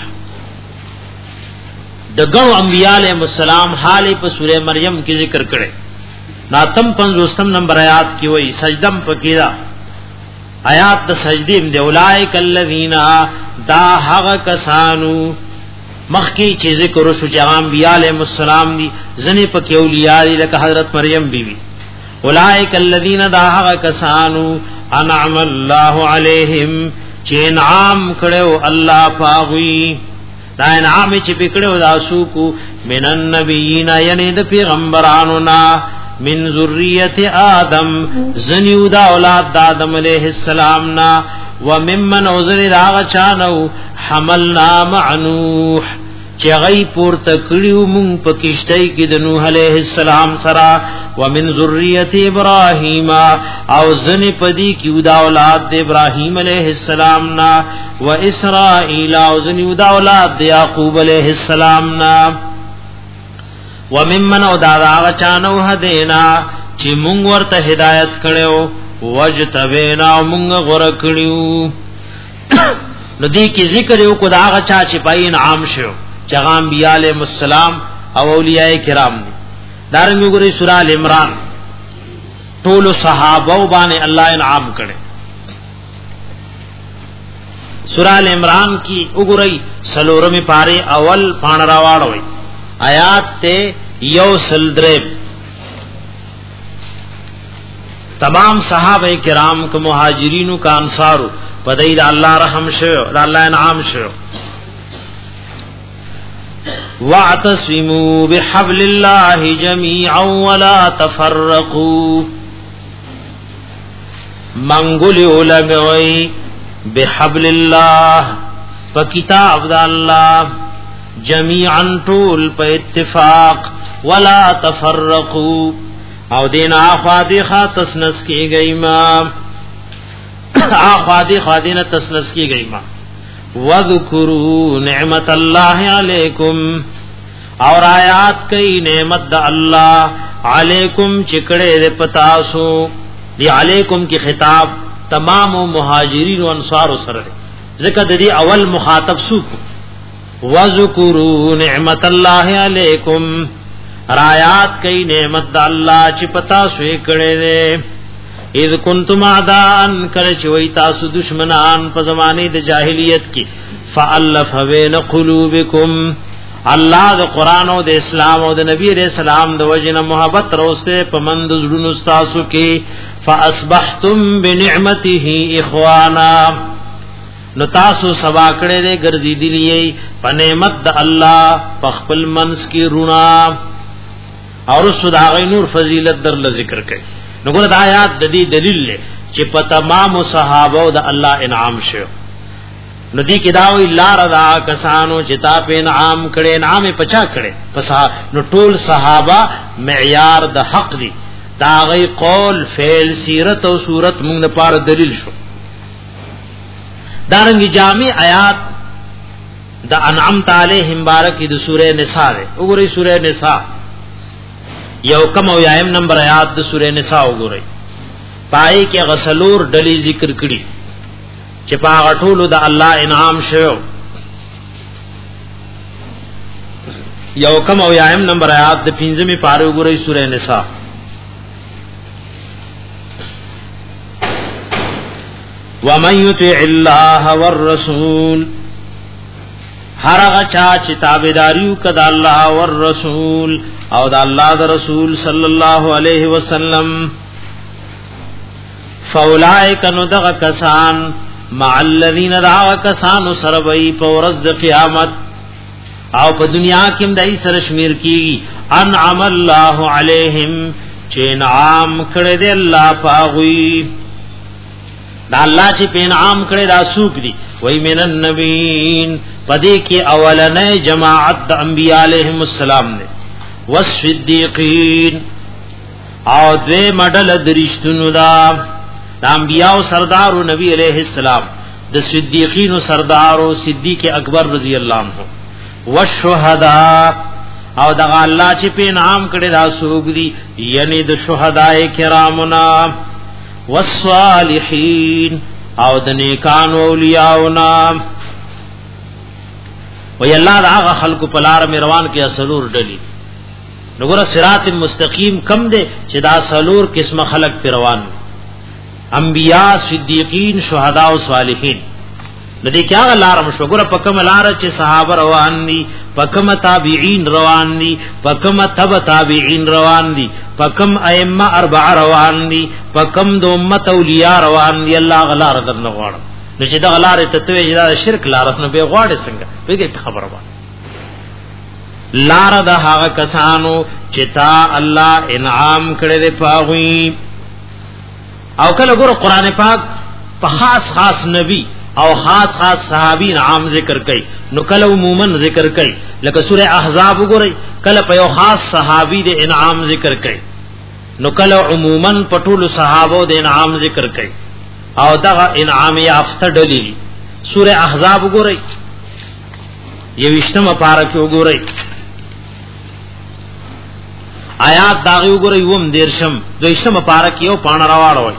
دغه انبیاء علیہ السلام حال په سورہ مریم کې ذکر کړي ناتم پنځوستم نمبر آیات کې وایي سجدم پکې آیات د سجدې د اولئک الذین دا هغه کسانو مخکی چې ذکر وشو چې انبیاء علیهم السلام دي ځنه پکې اولیاء دي لکه حضرت مریم بیبي اولئک الذین دا هغه کسانو انعم الله علیهم چې انعام کړو الله پاغوي دا انعام چې پکړو داسو کو من النبیین یعنی د پیغمبرانو نا من ذریه آدم زنیو دا اولاد د آدم علیہ السلام نا وممن اوزر راغ چانو حملنا مع نوح چې غي پور تکړیو مون پکشتای کې د نوح علیہ السلام سره ومن ذریه ابراهیم او زنی پدی کې دا اولاد د ابراهیم علیہ السلام نا و اسرائیل او زنی دا اولاد د یعقوب علیہ السلام نا وممن او دا راغ چانو هدینا چې مونږ ورته هدایت کړو وجتبینا مونږ غره کړیو نو دې کې ذکر یو کو دا هغه چا چې پای انعام شو چې هغه انبیاء علیهم السلام او اولیاء کرام دي دارنګ وګورئ سورہ ال عمران ټول صحابه باندې الله انعام کړي سورہ ال عمران کی وګورئ سلورمه پاره اول پان راواړوي آیات ته یو سلدرب تمام صحابہ کرام کو مہاجرینو کا انصارو پدای دا الله رحم شو دا الله انعام شو واعتصموا بحبل الله جميعا ولا تفرقوا منګولو لګوي بحبل الله فکتاب دا الله جميعا طول په اتفاق ولا تفرقوا او دین اخوادی خا تسنس کی گئی ما اخوادی خادین تسنس کی گئی ما وذکروا نعمت الله علیکم اور آیات کئی نعمت دا اللہ علیکم چکڑے دے پتاسو دی علیکم کی خطاب تمام مہاجرین و انصار سر ذکر دی اول مخاطب سوک وذکروا نعمت اللہ علیکم رایات کئی نعمت دا اللہ چی پتاسو اکڑے دے اذ کنتم اعداءن کرچ وی تاسو دشمنان پا زمانے دا جاہلیت کی فالف بین قلوبکم اللہ دا قرآن و دا اسلام و دا نبی علیہ السلام دا وجن محبت روستے پا مند زلون استاسو کی فاسبحتم بنعمته اخوانا نتاسو سباکڑے دے گرزی دلیے پا نعمت دا اللہ پا خپل منس کی رونا اور اس دا غی نور فضیلت در لذکر کئی نگو دا آیات دا دی دلیل لے چی پا تمام صحابہ دا اللہ انعام شو ندی کی داوی اللہ رضا کسانو چی تا پہ انعام کڑے انعام پچا کڑے پسا نو طول صحابہ معیار دا حق دی دا غی قول فعل سیرت و صورت منگ پار دلیل شو دارنگی جامع آیات دا انعمت علیہم بارکی دا سورہ نساء دے اگرئی سورہ نساء یو کم او یایم نمبر آیات دا سورہ نساء اگرئی پائی کے غسلور ڈلی ذکر کری چپا غٹولو دا اللہ انعام شو یو کم او یایم نمبر آیات دا پینزمی پارے اگرئی سورہ نساء وَمَن يُطِعِ اللَّهَ وَالرَّسُولَ ہر غچا چی تابداریو کدا اللہ والرسول او دا اللہ دا رسول صلی اللہ علیہ وسلم فاولائک ندغ کسان مع الذین دعا کسان سربئی پورز دا قیامت او پا دنیا کم دائی سرشمیر کی انعم اللہ علیہم چی انعام کردے اللہ پاغوی دا اللہ چی پہ انعام کرے دا سوک دی وی من النبین پدے کی اولن جماعت دا انبیاء علیہم السلام نے والصدیقین او دوے مڈل درشتنو دا دا انبیاء و سردار و نبی علیہ السلام دا صدیقین و سردار و صدیق اکبر رضی اللہ عنہ والشہداء او دا اللہ چی پہ انعام کرے دا سوک دی یعنی دا شہداء کرامنا والصالحین او د نیکان اولیاءنا وی اللہ دا آغا خلق پلار میں روان کیا سلور ڈلی نگورا صراط مستقیم کم دے چی دا سلور قسم خلق پی روان انبیاء صدیقین شہداء و صالحین ندی کیا آغا لارم شو گورا پکم لارا چی صحابہ روان دی پکم تابعین روان دی پکم تب تابعین روان دی پکم ائمہ اربع روان دی پکم دو امت اولیاء روان دی اللہ غلار در نغوارم نچی دا غلار تتوی جدا شرک لارت نبی غوار سنگا بگی خبر با لار دا حاغ کسانو چتا اللہ انعام کردے پاغوی او کل گورا قرآن پاک پا خاص خاص نبی او خاص خاص صحابین عام ذکر کئی نو کل عموما ذکر کئی لکه سورہ احزاب وګورئ کله په یو خاص صحابی د انعام ذکر کئی نو کله عموما پټول صحابو د انعام ذکر کئی او دغه انعام یافته ډلی سورہ احزاب وګورئ یوشتمه پارا کې وګورئ آیات داغه وګورئ وم دیرشم دویشتمه پارا کې یو پاڼه راوړوي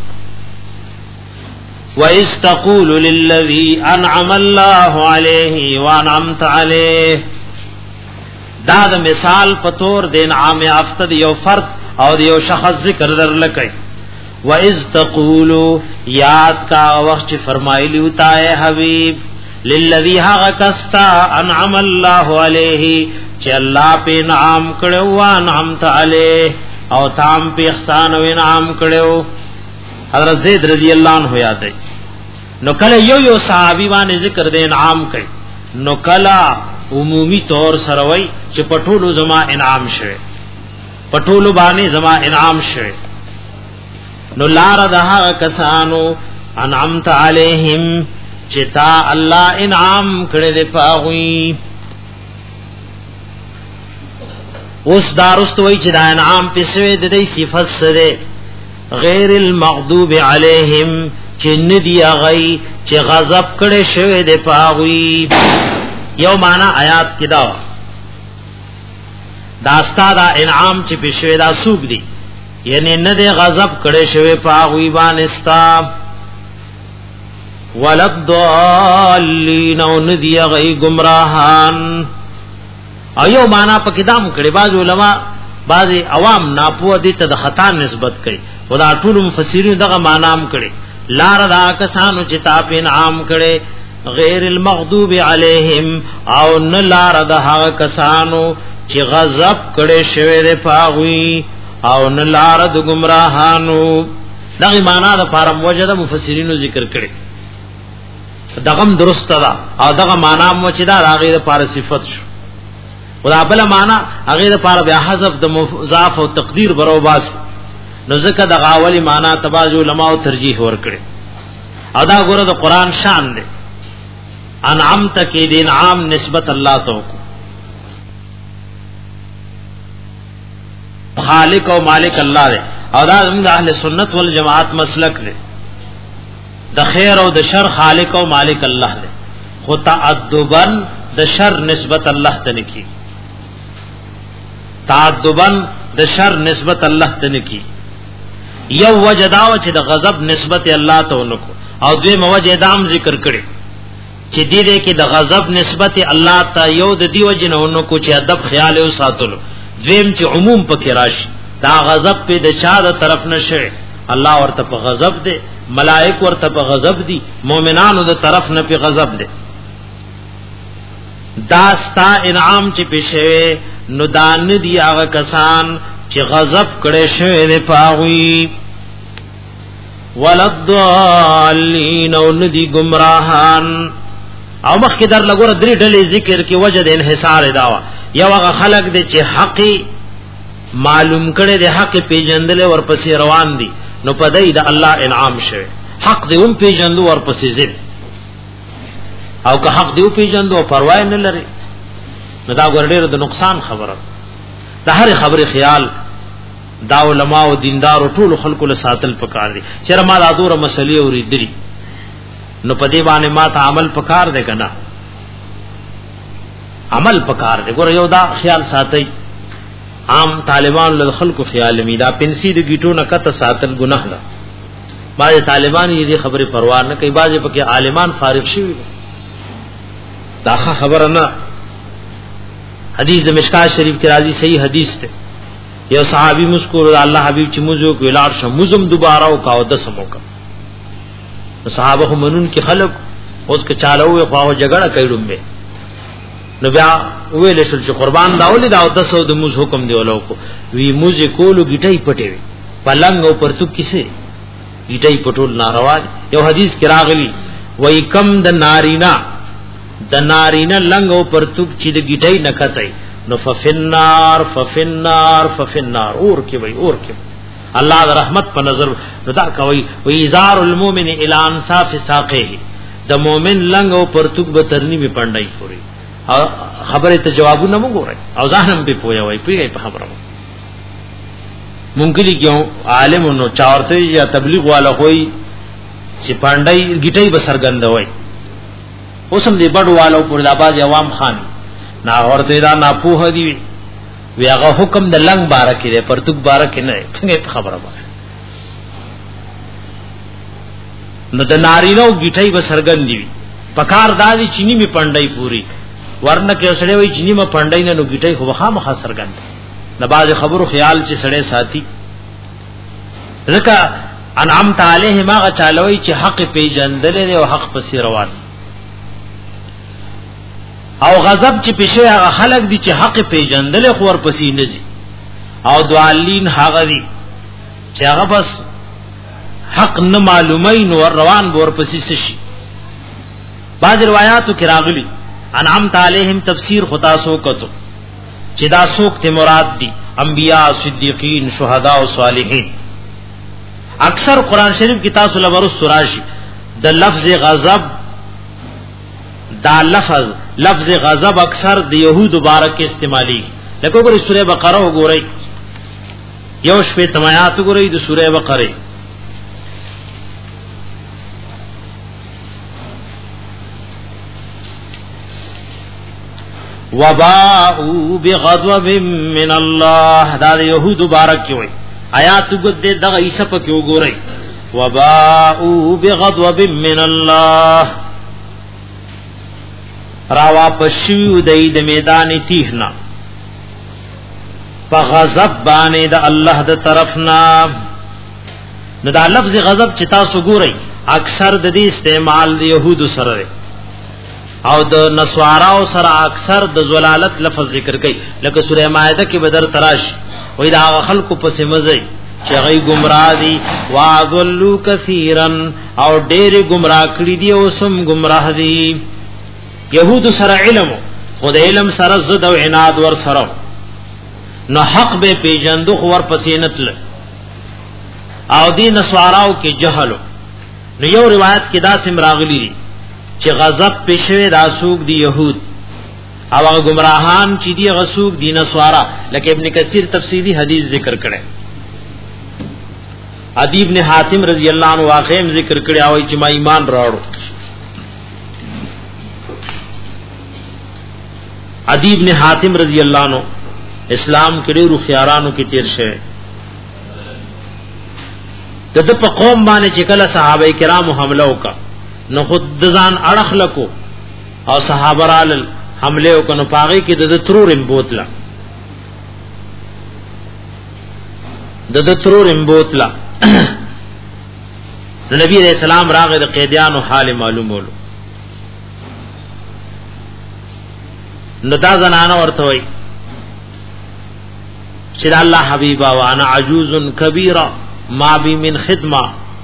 وَإِذْ تَقُولُ لِلَّذِي أَنْعَمَ اللَّهُ عَلَيْهِ وَأَنْعَمْتَ عَلَيْهِ دا د مثال پتور دین عام افتد یو فرد او یو شخص ذکر در لکای وَإِذْ تَقُولُ یاد کا وقت فرمایلی ہوتا ہے حبیب لِلَّذِي هَغَ کستا أَنْعَمَ اللَّهُ عَلَيْهِ چه اللہ پہ انعام کڑو وَأَنْعَمْتَ عَلَيْهِ او تام پہ احسان و انعام کڑو حضرت زید رضی اللہ عنہ یاد ہے نو کله یو یو صحابی باندې ذکر دے انعام کوي نو کله عمومی طور سره وای چې پټولو زما انعام شوه پټولو باندې زما انعام شوه نو لار ده کسانو انعمت علیہم چې تا الله انعام کړی دی پاغوی اوس دارست وای چې دا انعام پسوي د دې صفات سره غیر المغضوب علیہم چې ندی هغه چې غضب کړي شوی د پاوی. یو معنا آیات کې دا داستا دا انعام چې بشوی دا سوق دی یعنی نه د غضب کړي شوی پاوی باندې استا ولضالین او ندی هغه گمراهان. او یو معنا پکې دام کړي باز علما بعض عوام ناپوه دي ته د خطا نسبت کوي خدا ټول مفسرین دغه معنا هم کړي لار دا کسانو چې تا په انعام کړي غیر المغضوب علیہم او نه لار دا هغه کسانو چې غضب کړي شوی د پاغوی او نه لار د گمراهانو. دغه معنا د فارم وجد مفسرینو ذکر کړي دغه درست ده او دغه معنا مو چې دا هغه د پار صفت شو خدا بل معنا هغه د پار بیا حذف د مضاف او تقدیر برو باس نو ځکه د غاولی معنا تبازو علماء ترجیح ور کړي. او دا ګوره د قران شان دی انعمت کې د انعام نسبت الله ته خالق او مالک الله دی او دا د اهل سنت والجماعت مسلک دی د خیر او د شر خالق او مالک الله دی خو تعذبن د شر نسبت الله ته نکی تعذبن د شر نسبت الله ته نکی. یو وجداو چې د غضب نسبت الله ته ونکو او دوی موجه دام ذکر کړي چې دې دې کې د غضب نسبت الله ته یو د دی وجنه ونکو چې ادب خیال او ساتلو دویم چې عموم پکې راشي دا غضب په د چا د طرف نشه الله ورته په غضب دی ملائک ورته په غضب دي مؤمنانو د طرف نه په غضب دی. داستا انعام چې پېښوي نو دان دی هغه کسان چې غضب کړي شوی د پاوی ولضالین او ندی گمراهان. او مخکې در لګور درې ډلې ذکر کې وجه د انحصار داوا یو هغه خلق دي چې حق معلوم کړي د حق پیژندل ورپسې روان دي نو پدې د الله انعام شوی حق دې هم پیژندو ورپسې زل او که حق دې پیژندو پروا نه لري نو دا ګورډېر د نقصان خبره د هر خبره خیال دا علماء او دیندار او ټول خلکو له ساتل پکار دي چیرې ما دا دوره مسلې اورېدلې نو پدې باندې ما ته عمل پکار دی کنه عمل پکار دی ګور یو دا خیال ساتي عام طالبان له خلکو خیال می دا پنسي د گیټو نه کته ساتل ګناه ده باندې طالبان دې خبره پروا نه کوي باندې پکې عالمان فارغ شوی دا خبره نه. حدیث د مشکات شریف کې راځي صحیح حدیث ته یو صحابي مسکور الله حبیب چې موزو کو لار شم مزم دوباره او کاو د سمو کا صحابه منون کې خلق اوس کې چالو خو جګړه کوي به نو بیا ویل شل چې قربان داول دا او د سو د موز حکم دی ولو کو وی موز کولو گیټي پټي پلنګ او پرتو کیسه گیټي پټول ناروا یو حدیث کې راغلی وای کم د نارینا د نارینا لنګ او پرتوک چې د گیټي نکتای نو ففنار ففنار ففنار اور کې وای اور کې الله د رحمت په نظر رضا کوي و ایزار المؤمن الی انصاف ساقه د مؤمن لنګ او پرتوک به ترنی می پندای پوری خبره ته جوابونه مو ګورای او ځانم به پویا وای پیږي په خبره مونږ کلی کیو عالم نو چارته یا تبلیغ والا کوئی چې پندای گیټي به سرګند وای اوسم دې بډو والو پر د آباد عوام خان نا ورته دا ناپوه دی وی هغه حکم د لنګ بارکې ده پرتوک بارکې نه څنګه خبره وای نو د نارینو گیټي به سرګند دی پکار دادی چینی می پندای پوری ورنه کې سړی وای چینی می پندای نه نو گیټي خو خامخا سرګند نه باز خبرو خیال چې سړی ساتي ځکه انعمت علیه ما غ چالوي چې حق پیژندل او حق پسې روان او غضب چې پېښه هغه خلق دي چې حق پیژندل خو ور پسې نزي او دوالین هغه دي چې هغه بس حق نه معلومای نو روان ور پسې شي. بعض روایتو کې راغلي انعمت علیهم تفسیر خدا سو کتو چې دا سوک ته مراد دي انبیاء صدیقین شهدا او صالحین. اکثر قران شریف کی تاسو لورو سوراشی د لفظ غضب دا لفظ لفظ غضب اکثر د يهود مبارک استعمالي لکه ګورې سوره بقره وګورئ یو شپه تمات وګورئ د سوره بقره وباءوا بغضب من الله دا يهود مبارک وي آیات وګد دغه عیسی په کې وګورئ وباءوا بغضب من الله راوا پښیو د د میدان تیهنا په غضب باندې د الله د طرفنا نو دا لفظ غضب چې تاسو ګورئ اکثر د دې استعمال د يهود سره او د نسواراو سره اکثر د زلالت لفظ ذکر کوي لکه سوره مائده کې بدر تراش وې دا خلکو په سمځي چې غي گمراه دي واذلوا كثيرا او ډېر گمراه کړي دي او سم گمراه دي يهود سره علم خو د علم سره زد او عناد ور سره نو حق به پیجندو خو ور پسینت ل او دین نسواراو کې جهل نو یو روایت کې دا سم راغلی دي چې غضب پېښوي دا سوق دي يهود او هغه گمراهان چې دي غسوق دي نسوارا لکه ابن کثیر تفسیری حدیث ذکر کړي عدی ابن حاتم رضی اللہ عنہ واقعم ذکر کړي او چې ما ایمان راوړو عدی ابن حاتم رضی اللہ عنہ اسلام کړي رو خيارانو کې تیر شه د په قوم باندې چې کله صحابه کرام حمله وکړه نو خود ځان اڑخ لکو او صحابه رال حمله وکړو پاغي کې د ترورم بوتلا د ترورم بوتلا نبی علیہ السلام راغه د قیدیانو حال معلومولو نو دا زنانه ورته وای چې الله حبیبا وانا عجوز کبیره ما بی من خدمه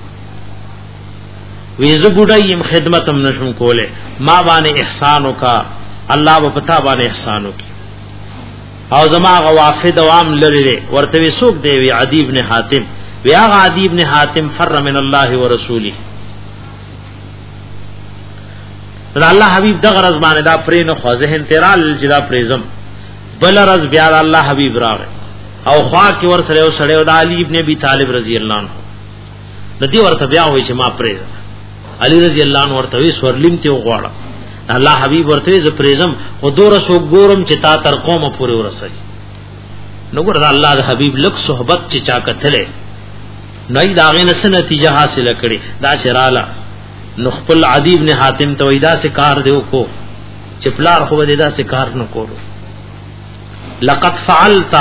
ویزه بډایم خدمتم نشم کوله ما باندې احسانو کا الله په پتا باندې احسانو کی او زما غوافد عوام لری ورته وی سوق دی وی عدی ابن حاتم وی هغه عدی ابن حاتم فر من الله ورسوله الله حبیب دغه رز باندې دا پرې نو خو ذهن تیرال جدا پریزم بل رز بیا الله حبیب راغ او خوا کې ور سره او سړیو د علی ابن ابي طالب رضی الله عنه ندی ورته بیا وای چې ما پرې علی رضی الله عنه ورته وی سورلیم ته وغواړه الله حبیب ورته ز پریزم او دور سو ګورم چې تا تر قومه پورې ورسېږي نو ګور الله د حبیب لک صحبت چې چا کتله نه داغه نس نتیجه حاصله کړي دا شراله نو خپل عدی ابن حاتم ته وېدا سے کار دیو کو چې پلار خو دې دا سے کار نه کولو لقد فعلت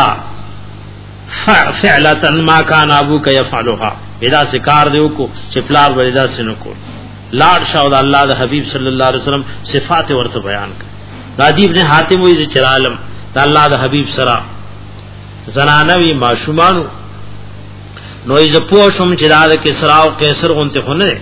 فعلة ما كان ابوك يفعلها اذا ذکر دیو کو چې پلار ولدا سينو کو لاړ شاو د الله د حبيب صلی الله علیه وسلم صفات ورته بیان کړ عدی ابن حاتم وې چې چرالم د الله د حبيب سره زنانوي ماشومانو نو یې زپو شوم چې دا د کسرا او قیصر غونته خونه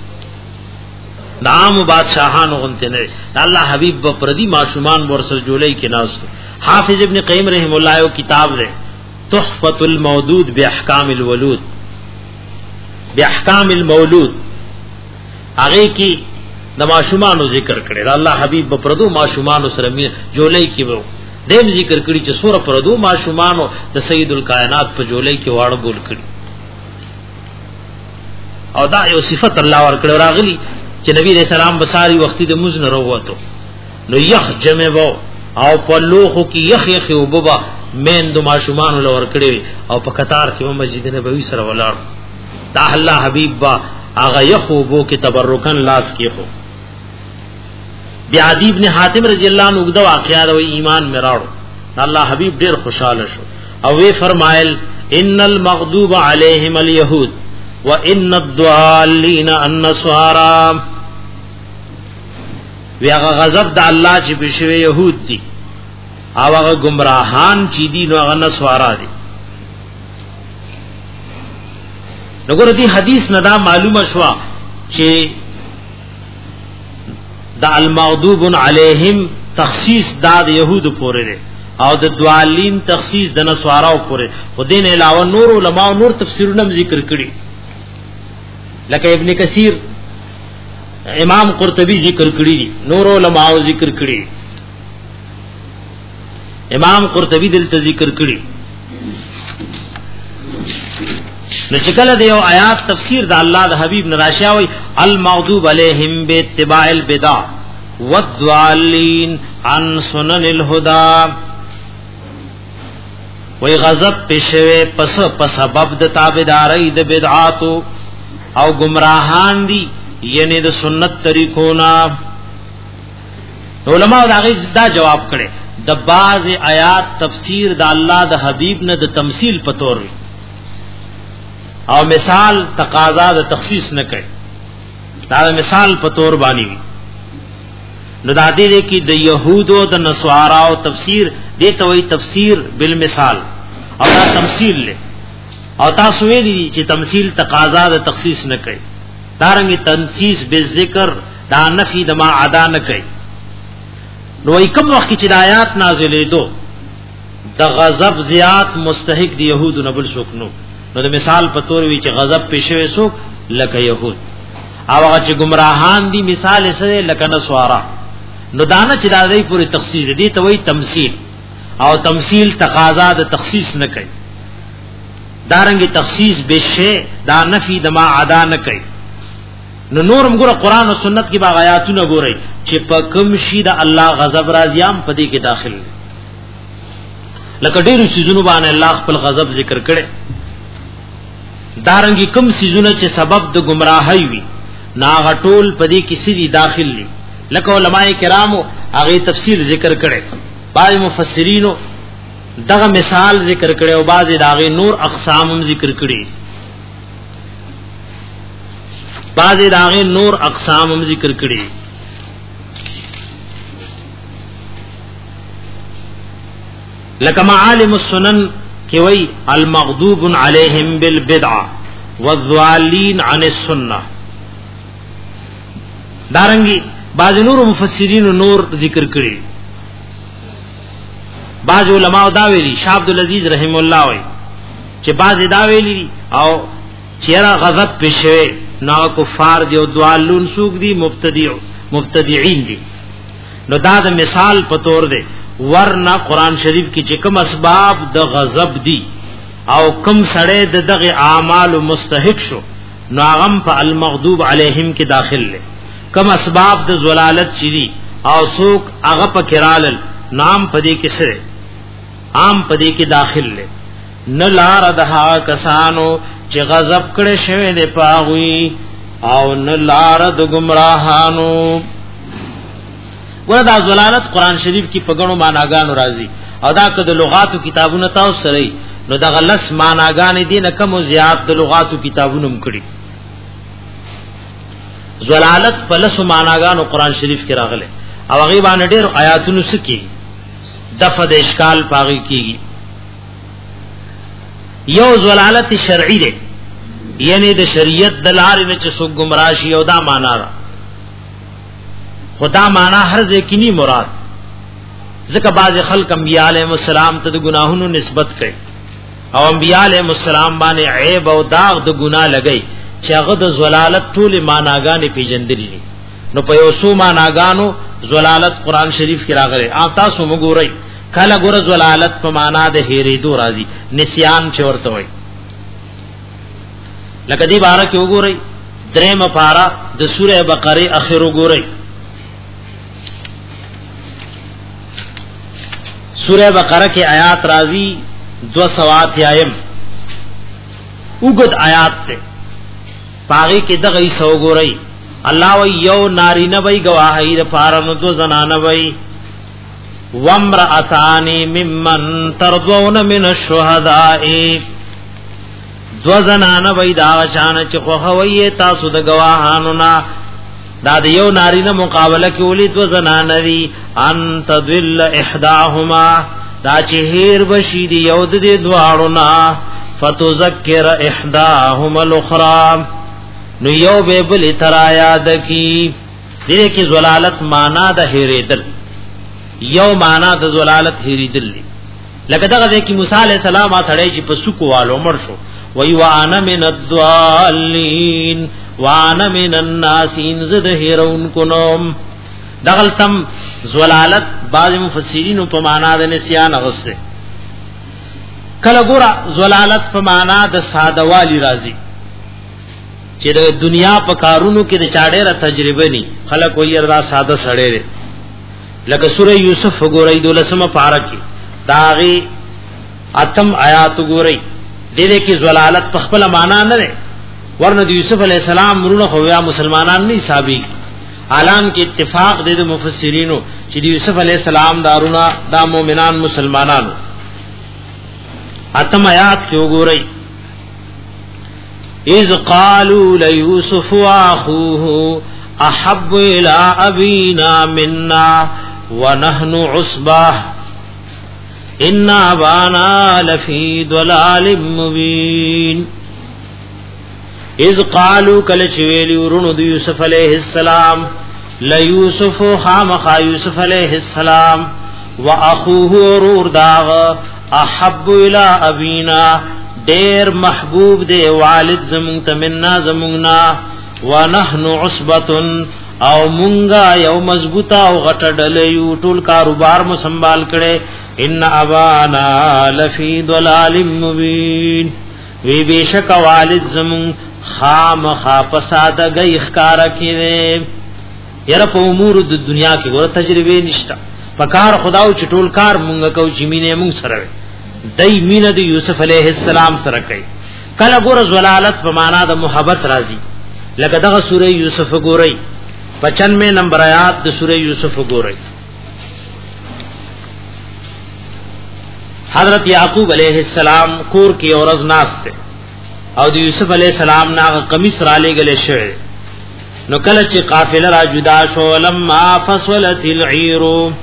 نام بادشاہانو غنته نه الله حبیب په پردي ماشومان ورسره جوړی کې ناس حافظ ابن قیم رحم الله یو کتاب دی تحفۃ المودود باحکام الولود باحکام المولود هغه کې د ماشومان ذکر کړي الله حبیب په پردو ماشومان سره جوړی کې وو دیم ذکر کړي چې سوره پردو ماشومان د سید الکائنات په جوړی کې واړه ګول کړي او دا یو صفت الله ورکړي راغلی چې نبی رسول الله بصاری وختي د مزن وروته نو یخ جمع وو او په لوخو کې یخ یخ وببا مین د ماشومان لور کړي او په قطار کې مسجد نبوي سره ولاړ دا الله حبيب با هغه یخ وبو کې تبرکن لاس کې خو بیا عدی ابن حاتم رضی الله عنه وګدا واقعا د ایمان میراړو الله حبيب ډیر خوشاله شو او وی فرمایل ان المغضوب عليهم اليهود وان الضالين النصارى وی هغه غضب د الله چې بشوي يهود دي او هغه گمراهان چې دي نو هغه نسوارا دي نګور دي حدیث نه دا معلومه شو چې د المغضوب علیهم تخصیص د يهود پورې دي او د دوالین تخصیص د نسواراو پورې خو دین علاوه نور علماء نور تفسیرونه ذکر کړي لکه ابن کثیر امام قرطبی ذکر کړي نور علماء ذکر کړي امام قرطبی دلته ذکر کړي نشکل د یو آیات تفسیر د الله د حبیب نراشاوی المغضوب علیہم باتباع البدع والضالین عن سنن الهدى وی غضب پشوه پس پس سبب د تابعداري د بدعات او گمراهان دي یعنی د سنت طریقونا. علماء دا غي دا جواب کړي د بعض آیات تفسیر د الله د حبیب نه د تمثيل پتور او مثال تقاضا د تخصیص نه کوي، دا مثال پتور باندې نو دا دې کې د يهودو د نصارا او تفسیر دې ته وایي تفسیر بالمثال او دا تمثيل له او تاسو ویلي چې تمثيل تقاضا د تخصیص نه کوي، دارنګ تنصیص بالذکر دا نفي د ما عدا نه کوي. نو کوم وخت چې د آیات نازلې دو د غضب زیات مستحق دی يهود نه بل څوک نو نو د مثال په تور وی چې غضب پېښوي څوک لکه يهود او هغه چې گمراهان دي مثال یې سره لکه نسوارا. نو دانه چې د دې پوری تخصیص دي ته وایي تمثيل او تمثيل تقاضا د تخصیص نه کوي، دارنګ تخصیص بشی دا نفي د ما عدا نه کوي. نو نورم ګره قران او سنت کې باغ آیاتونه ګورئ چې په کوم شي د الله غضب راځيام پدې کې داخل لکه ډېر سيزونو باندې الله خپل غضب ذکر کړي، دارنګ کوم سيزونه چې سبب د گمراهۍ وي نا غټول پدې کې سړي داخل دي لکه علماء کرامو هغه تفسیر ذکر کړي، بعض مفسرینو دغه مثال ذکر کړي او بعض داغه نور اقسام هم ذکر کړي، بعض داغه نور اقسام هم ذکر کړي. لکه معالم السنن کې وای المغضوب علیہم بالبدعه والضالین عن السنه. دارنګي بعض نور مفسرین نور ذکر کړي، بعض علماء دا ویلي شاه عبد العزيز رحم الله وای چې بعض دا ویلي او چیرې غضب پېښوي نا کفار دی او دوالون سوق دی مبتدع مبتدعين دي. نو دا د مثال په تور دی ورنا قران شریف کې چې کوم اسباب د غضب دي او کوم سړی د دغه اعمال مستحق شو نو هغه په المغضوب علیهم کې داخل لې، کوم اسباب د زلالت چي او سوق هغه په کرال نام پدې کې سره عام پدې کې داخل لې. نه لار دها کسانو چې غضب کړي شوی دی پاغوي او نه لار د گمراهانو. وردا زلالت قران شریف کې پګړو معناګانو راځي او دا کده لغاتو کتابونه تاسو سره نو دا غلس معناګانې دي نه کوم زیات د لغاتو کتابونو مکړي. زلالت په لسو معناګانو قران شریف کې راغله او هغه باندې ډېر آیاتونو سکی دفع د اشکال پاغي کیږي. یو زلالت شرعی ده یعنی د شریعت د لارې نه چې څوک گمراه شي او دا معنا را خدا معنا هر ځکینی مراد ځکه بعض خلک انبیاء علیهم السلام ته د ګناهونو نسبت کوي او انبیاء علیهم السلام باندې عیب او داغ د ګناه لګي چې هغه د زلالت ټول معناګانې پیژندلې دي. نو په یو څو معناګانو زلالت قران شریف کې راغلي. آپ تاسو وګورئ کله ګور زلالت په معنا د هېریدو راځي نسیان چې ورته وایي. لکه دی بارا کې وګورئ درېمه پارا د سوره بقره اخر وګورئ سوره بقره کې آیات راځي دو سو اتیایم وګد آیات ته پاغي کې دغه یې سو وګورئ الله و یو ناری نه وای گواهی د پارانو دو زنانه وای وامرأتان ممن ترضون من الشهداء دو زنانه وای دا شان چې خو هوی تاسو د گواهانو نا دا د یو ناری نه مقابله کې ولي دو زنانه وی ان تذل احداهما دا چې هیر بشي دی یو د دواړو نا فتذکر احداهما الاخرى نو یو به بل ترا یاد کی دې کې زلالت معنا د هریدل یو معنا د زلالت هریدل لکه دغه کې موسی علی السلام سره چې پسوکو والو مر شو وی وانا من الضالین وانا من الناسین زد هرون کنم دغل تم زلالت بعض مفسرین په معنا د نسیان غسه کله ګورا زلالت په معنا د ساده والی راځي چې د دنیا په کارونو کې د چاډېره تجربه ني خلک وایي دا ساده سړی دی لکه سوره یوسف وګورئ دولسمه پارا کې داغي اتم آیات وګورئ دې دې کې زلالت په خپل معنا نه ده ورنه د یوسف علی السلام مرونه خو یا مسلمانان نه حسابي عالم کې اتفاق دې د مفسرینو چې د یوسف علی السلام دارونه دا مؤمنان مسلمانانو اتم آیات کې وګورئ اذ قالوا ليوسف واخوه احب الى ابينا منا ونحن عصبه ان ابانا لفي ضلال مبين اذ قالوا کل چویلی ورونو د یوسف علیہ السلام ليوسف خامخ یوسف علیہ السلام واخوه ورور داغ احب الى ابينا ډیر محبوب دی والد زمون تمنا زموننا ونحن عصبه او مونږه یو مضبوطه او غټه ډله یو ټول کاروبار مو سنبال کړي ان ابانا لفی ضلال مبین وی بیشک والد زمون خام خاپساده گئی اخکار کړي یره په امور د دنیا کې ګور تجربه نشتا پکار خداو چټول کار مونږه کو چې مینه مونږ سره دای مینه د یوسف علیہ السلام سره کوي کله ګور زلالت په معنا د محبت راځي لکه دغه سوره یوسف ګورئ پچانوے نمبر آیات د سوره یوسف ګورئ حضرت یعقوب علیہ السلام کور کې اورز ناشته او د یوسف علیہ السلام ناغه قمیص را لګل شوی نو کله چې قافله را جدا شو لما فصلت العير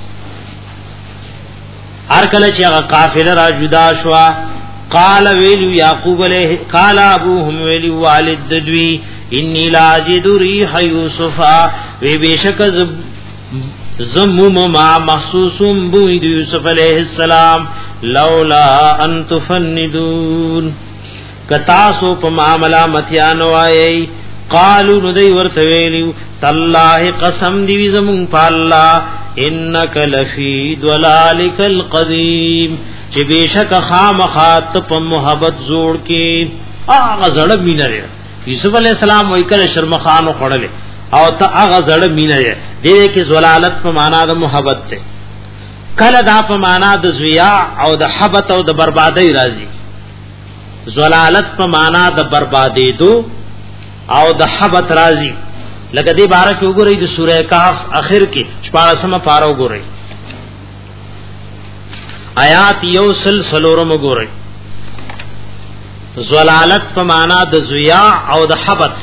هر کله چې هغه قافله را جدا شو قال ویلو یعقوب علیہ قال ابوهم ویلو والد دوی انی لا اجد ریح یوسف وی بیشک زمم ما محسوسم بو یوسف علیہ السلام لولا ان تفندون کتاسو په معاملہ متیانو آئی قالو ندی ورتویلیو تاللہ قسم دیوی زمون پا اللہ انک لفی دولالک القدیم چی بیشک خام خات پا محبت زوڑ کی آغا زڑب مینر یوسف علیہ السلام وی کل شرمخانو خوڑلے او تا آغا زڑب مینر دیدے کی زلالت پا مانا دا محبت تے کل دا پا مانا دا زویاء او دا حبت او دا بربادی رازی زلالت پا مانا دا بربادی دو او د حبت راضی لکه دی بارہ کې وګورئ د سوره کهف اخر کې شپږمه پاره وګورئ آیات یو سلسلورم وګورئ زلالت په معنا د زیا او د حبت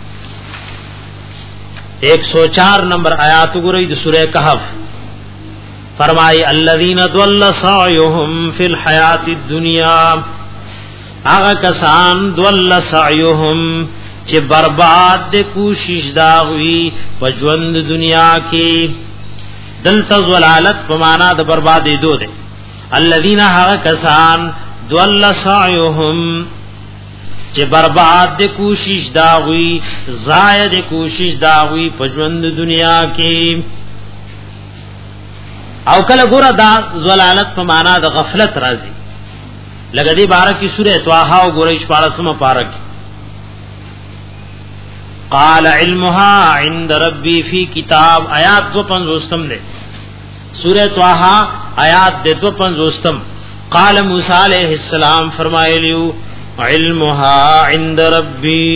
ایک سو چار نمبر آیات وګورئ د سوره کهف فرمای الذین ضل سعیهم فی الحیات الدنیا هغه کسان ضل سعیهم چې برباد د کوشش داوی په ژوند دنیا کې دلته زلالت په معنا د بربادې دوه ده الذين هغه کسان ضل سعيهم چې برباد د کوشش داوی ضایع د کوشش داوی په ژوند دنیا کې او کله ګوره دا زلالت په معنا د غفلت راځي لکه دې بارہ کی سورہ طه او ګورئ شپږمه پارہ کې قال علمها عند ربي في كتاب آیات دو پنځوستم ده سورہ طه آیات دو پنځوستم قال موسی علیہ السلام فرمایلیو علمها عند ربي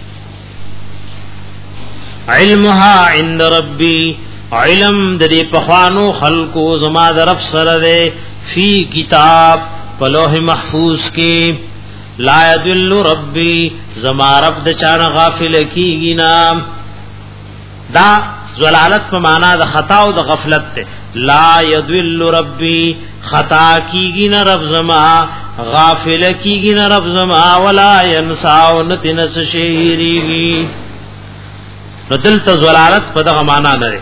علمها عند ربي علم د دې پخوانو خلقو زما درف سره ده فی کتاب په لوح محفوظ کې لا يدل ربي زما رب د چانه غافل کیږي نا دا زلالت په معنا د خطا او د غفلت ته لا يدل ربي خطا کیږي نه رب زما غافل کیږي نه رب زما ولا ينسى نتنس شهريږي نو دلته زلالت په دغه معنا نه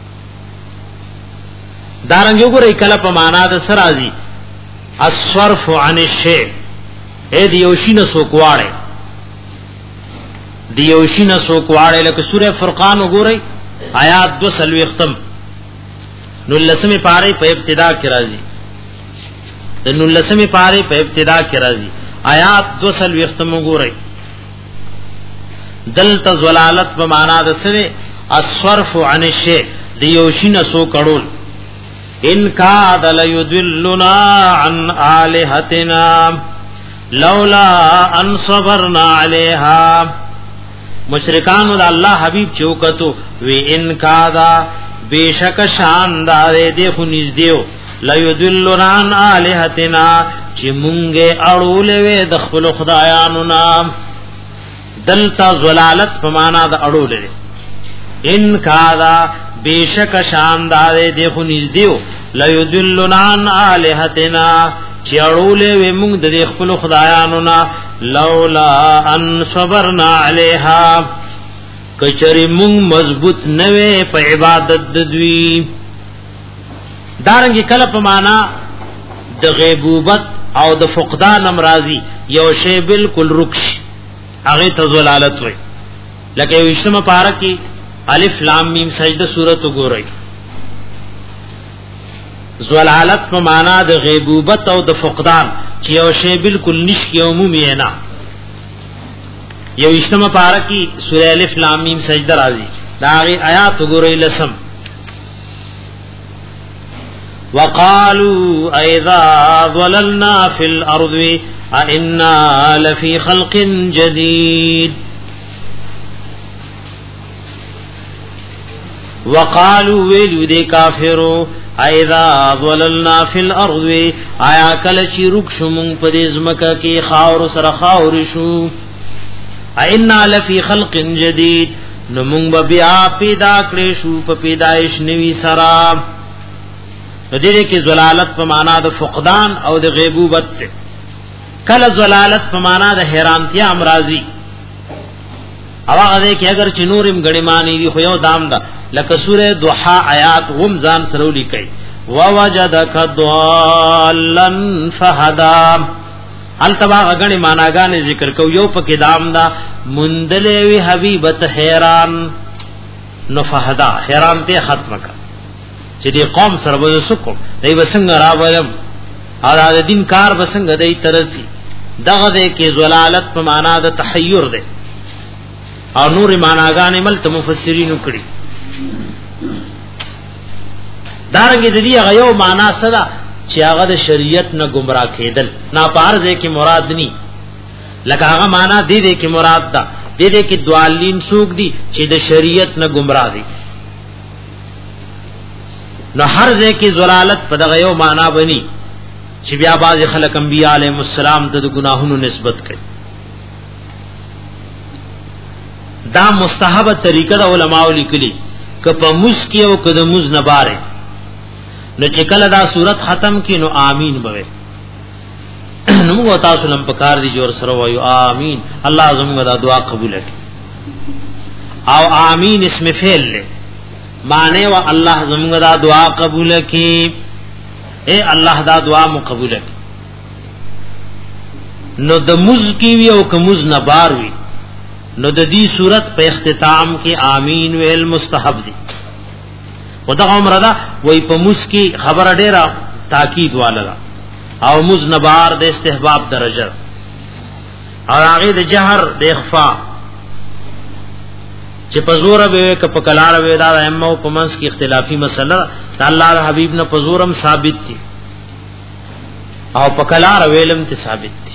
دارنګ یو ګورې کله په معنا د سرازي الصرف عن الشيء اے دیوشین سوکواړي دیوشین سوکواړي لکه سوره فرقان وګورئ آیات دو سلوي ختم نو لسمه پاره په ابتدا کې راځي نو لسمه پاره په ابتدا کې راځي آیات دو سلوي ختم وګورئ دلت زلالت په معنا د سره الصرف عن الشيء دیوشین سوکړول ان کاد لیدلنا عن آلهتنا لولا ان صبرنا علیها. مشرکانو د الله حبیب چوکتو وی ان کادا بیشک شاندار دی خو نږدېو لیدلنا عن آلهتنا چې مونږه اړولې وې د خپل خدایانو نام. دلتا زلالت په معنا د اړولې. ان کادا بیشک شاندار دی خو نږدېو لیدلنا عن آلهتنا چې اړولې وې مونږ د خپل خدایانو نا لولا ان صبرنا علیها کچری مونږ مضبوط نوې په عبادت د دوی. دارنګه کله په معنا د غیبوبت او د فقدان امراضی یو شی بالکل رکش هغه ته زلالت وای. لکه یو اسمه پارا کې الف لام میم سجده سورۃ وګورئ. زلالت په معنا د غیبوبت او د فقدان چې یو شی بالکل نشي عمومي نه. یو اسمه پارا کې سورۃ الف لام میم سجده راځي. دا آیات وګورئ لسم. وقالوا اذا ضللنا في الارض ائنا لفي خلق جديد. وقالوا ویلو دے کافرو اذا ضللنا في الارض آیا کل چی رک شمون پدیز مکہ کی خاور سر خاور شو ائنا لفی خلق جدید نمون بیا پیدا کړی شو په پیدائش نوی سرا. دې کې زلالت په معنا د فقدان او د غیبوبت ته. کله زلالت په معنا د حیرانتیا امراضی او هغه کې اگر چې نورم غړي معنی دی خو یو دام ده. لکه سوره دوحا آیات هم ځان سره لیکي ووجدک ضالًا فهدى. التبا غړي معناګانې ذکر کو. یو پکې دام ده مندلې وی حبیبت حیران نو فهدا حیرانته ختمه کا چې دی قوم سره وسکو دی وسنګ راولم او د دین کار وسنګ دی ترسي. دغه دې کې زلالت په معنا د تحیر ده او نور معناګانې مل ته مفسرین کړي. دارنګه د دې هغه یو معنا سره چې هغه د شریعت نه گمراه کېدل نه پارځه کې مراد ني. لکه هغه معنا دې دې کې مراد ده دې دې کې دوالین سوق دي چې د شریعت نه گمراه دي. نو هر ځای کې زلالت په دغه یو معنا بني چې بیا باز خلک انبیاء علیهم السلام ته د ګناهونو نسبت کوي. دا مستحب طریقه د علماء لیکلي ک په مسکی او ک د مز نه باره نو چې کله دا صورت ختم کی نو آمین بوي. نو موږ تاسو لم پکار دي جوړ سره وایو آمین. الله زموږ دا دعا قبول کړي. او آمین اسم فعل له معنی و الله زموږ دا دعا قبول کړي. اے الله دا دعا مو قبول کړي. نو د مز کی وی او ک مز نه بار وی نو د دې صورت په اختتام کې آمین ویل مستحب دي. خدا عمر دا وای په مسکی خبر ډیرا تاکید والا او مزنبار د استحباب درجه او هغه د جهر د اخفاء چې په زور به ک په کلار به دا ائمه په منس کې اختلافي مسله د الله حبیب نه په زورم ثابت دي او په کلار ویلم ته ثابت دي.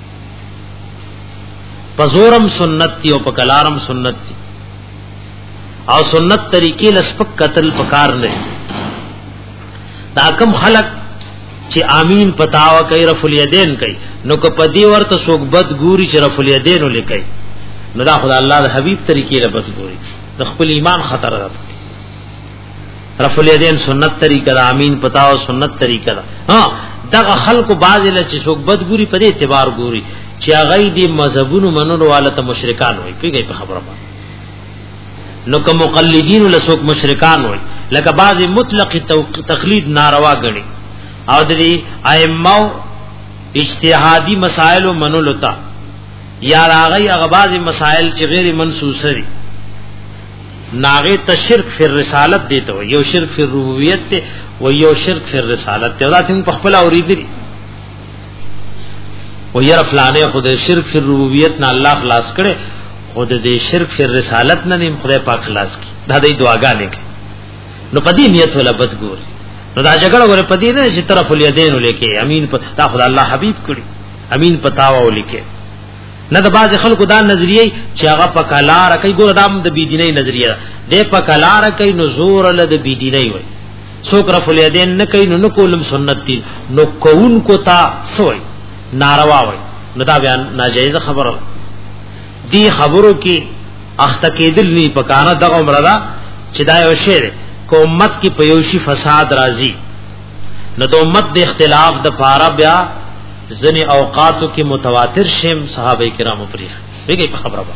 پزورم سنت تی او پکلارم سنت تی او سنت طریقې لسپک قتل پکار نه. دا کم خلق چې امین پتاوا کوي رفع الیدین کوي نو که پدی ورته سوک بد ګوري چې رفع الیدین ولیکي نو دا خدای الله د حبیب طریقې له بد ګوري د خپل ایمان خطر ده. رفع الیدین سنت طریقه ده امین پتاوا سنت طریقه ده. ها دغه خلق بعض له چې سوک بد ګوري په دې اعتبار ګوري چې هغه دې مذهبونو منلو والته مشرکان وي پیږي په خبره باندې. نو کوم مقلدین له سوک مشرکان وي لکه بعض مطلق تقلید ناروا غني او د دې ائمه اجتهادي مسائل منلو تا یا راغی هغه بعض مسائل چې غیر منسوسه دي ناغه ته شرک فی الرسالت دیته وي یو شرک فی الربوبیت ته و یو شرک فی الرسالت ته دا څنګه په خپل اوریدلی و ير فلانه خود شرک فی الربوبیت نه الله خلاص کړي خود دې شرک فی الرسالت نه نیم خدای پاک خلاص کړي دا دې دعاګانې کوي. نو پدې نیت ولا بد ګوري نو دا جګړه ور پدې نه چې طرف الیدین لیکي امین په تا خدای الله حبیب کړي امین پتاو لیکي نه د باز خلکو دا نظریه چې هغه په کلار کوي ګور دام د بيدینۍ نظریه ده په کلار کوي نو زور له د بيدینۍ وي څوک رفع الیدین نه کوي نو کولم سنت دي نو کوون کو تا سوې ناروا وي نو دا بیان ناجایز خبره دی خبرو کې اخته کېدل نه پکانه دغه عمره دا چې دا یو شی دی کو امت کې پيوشي فساد راځي نو د امت د اختلاف د پاره بیا ځنی اوقاتو کې متواتر شیم صحابه کرامو پرې ویږي په خبره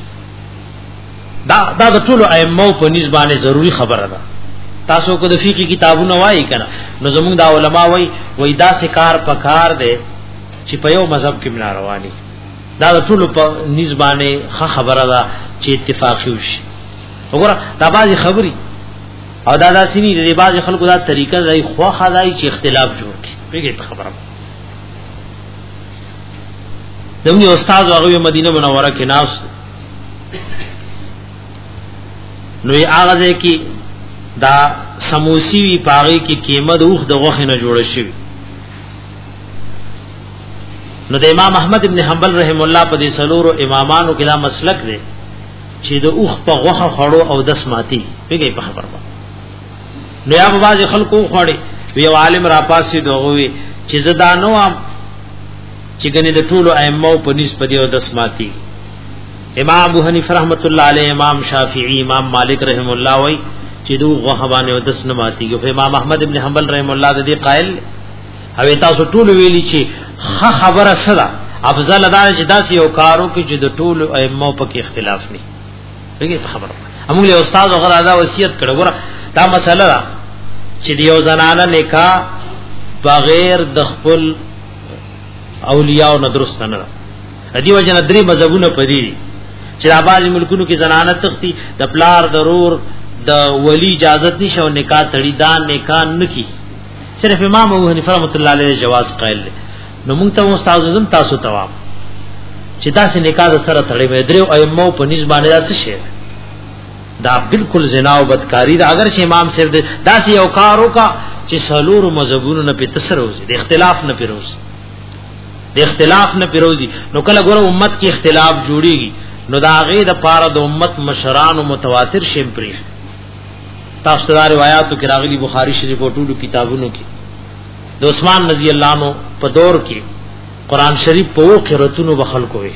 دا دا د ټولو ائمه په نسبانه ضروری خبره ده تاسو کو د فقہی کتابونه وایي کنه نو زموږ د علما وایي وای دا سکار پکار دی چې په یو مذهب کې منا رواني دا د ټولو په نسبانه خبره ده چې اتفاق وشي وګوره دا بازي خبري او دا داسې نه دی باز خلکو دا طریقه دی خو خدای چې اختلاف جوړ کړي پیږي په خبره دغه استاد هغه مدینه منوره کې ناس نو یې هغه کې دا سموسی وی پاغي کې قیمت اوخ د غوخه نه جوړ شي نو د امام احمد ابن حنبل رحم الله په دې سلورو امامانو کې دا مسلک دی چې د اوخ په غوخه خړو او دس ماتي پیږي په خبره نو یا باز خلکو خوړي وی عالم را پاسې دوغوي چې زدانو ام چې ګنې د ټولو ائمه په نسبت یو دس ماتي امام ابو حنیفه رحمت الله علیه امام شافعی امام مالک رحم الله وای چې دوغه غوانه او دس نماتي ګو امام احمد ابن حنبل رحم الله د دې قائل او تاسو ټول ویلي چې خبره سره افضل ادا چې داسې یو کارو کې چې د ټولو ائمه په کې اختلاف نه ویږي خبره امو له استاد وغیرہ دا وصیت کړو ګره دا مسله ده چې دیو زنانه نکاح بغیر د خپل اولیاء او درست نه ده دی وجنه درې مذهبونه پدې چې آباد ملکونو کې زنانه تختی د پلار ضرور د ولی اجازه نشو نکاح تړي دا نکاح نکي صرف امام ابو حنیفه رحمۃ اللہ علیہ جواز قائل نو موږ ته استاد اعظم تاسو توام چې تاسو نکاح سره تړي مې درو ائمه په نسبانه داسې شي دا بالکل زنا او بدکاری دا اگر چې امام صاحب داسې یو کارو کا چې سلور مذهبونو نه په تسر وځي د اختلاف نه پیروزي د اختلاف نه پیروزي نو کله ګوره امت کې اختلاف جوړيږي نو دا غي د پاره د امت مشران او متواتر شیم پری تاسو دا روایتو کې راغلي بخاری شریف او ټولو کتابونو کې د عثمان رضی الله عنه په دور کې قران شریف په قراتونو بخل کوي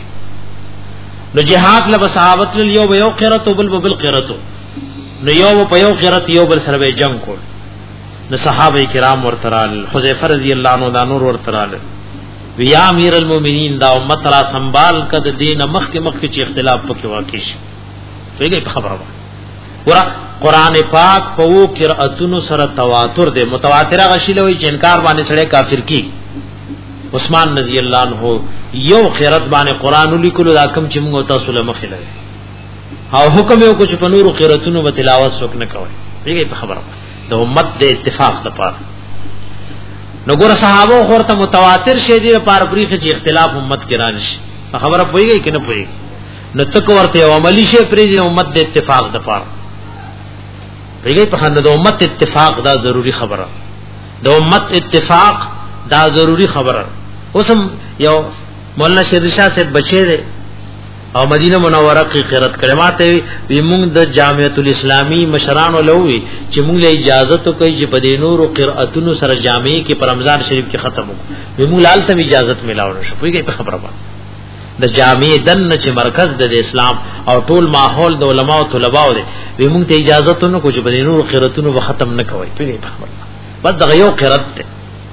نو جهاد له صحابت له یو یو قرات او بل بل قرات نو یو په یو قرات یو بل سره جنگ کول نو صحابه کرام ورترال حذیفه رضی الله عنه دا نور ورترال ویا امیر المؤمنین دا امت را سنبال کد دین مخ کې مخ کې اختلاف پکې واقع شي پیږي خبره ورا قران پاک په وو قراتونو سره تواتر دے متواتره غشیله وی چې انکار باندې سره کافر کی عثمان رضی الله عنه یو قرات باندې قران لیکلو دا کم چې موږ تاسو له مخې لري او حکم یو کوم په نورو قراتونو په تلاوت څوک نه کوي پیږي په خبره د امت د اتفاق لپاره نو ګور صحابه خورته متواتر شه دي لپاره بریخه چې اختلاف امت کې رانشي خبره پويږي کنه پويږي نو تک ورته عملی شه پرې د امت د اتفاق لپاره پیږي په خند د امت اتفاق دا ضروری خبره د امت اتفاق دا ضروری خبره اوسم یو مولانا شیر شاه صاحب بچی دی او مدینه منوره کې قرات کلمات وی موږ د جامعۃ الاسلامی مشران ولوي چې موږ له اجازه تو کوي چې په دینورو قراتونو سره جامعې کې پر رمضان شریف کې ختم وو وی موږ لالته اجازه ملاو نشو پیږي په خبره باندې د جامعې دن چې مرکز د اسلام او ټول ماحول د علما او طلباء دی وی موږ ته اجازه تو نه کو چې په دینورو قراتونو به ختم نه کوي پیږي په خبره بس دغه یو قرات ته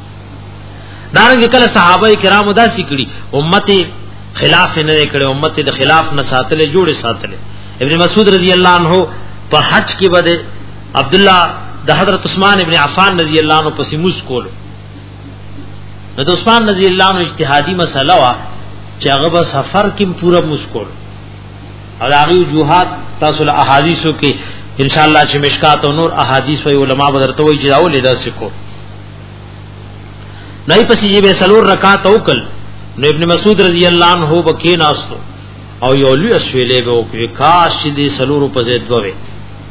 دارنګه کله صحابه کرام داسې کړي امت خلاف نه کړي امت د خلاف نه ساتل جوړه ساتل ابن مسعود رضی الله عنه په حج کې بده عبد الله د حضرت عثمان ابن عفان رضی الله عنه پسې موس کولو د عثمان رضی الله عنه اجتهادي مسله وا چې هغه په سفر کې پورا موس کول او هغه وجوهات تاسو له احادیثو کې ان شاء الله چې مشکات او نور احادیث او علما بدرته وي چې داول لیدا سکو نه پسې به سلور رکعات وکړ نو ابن مسعود رضی الله عنه بکې ناستو او یو لوی اسویلې به وکړي کاش دې سلور په زید دوه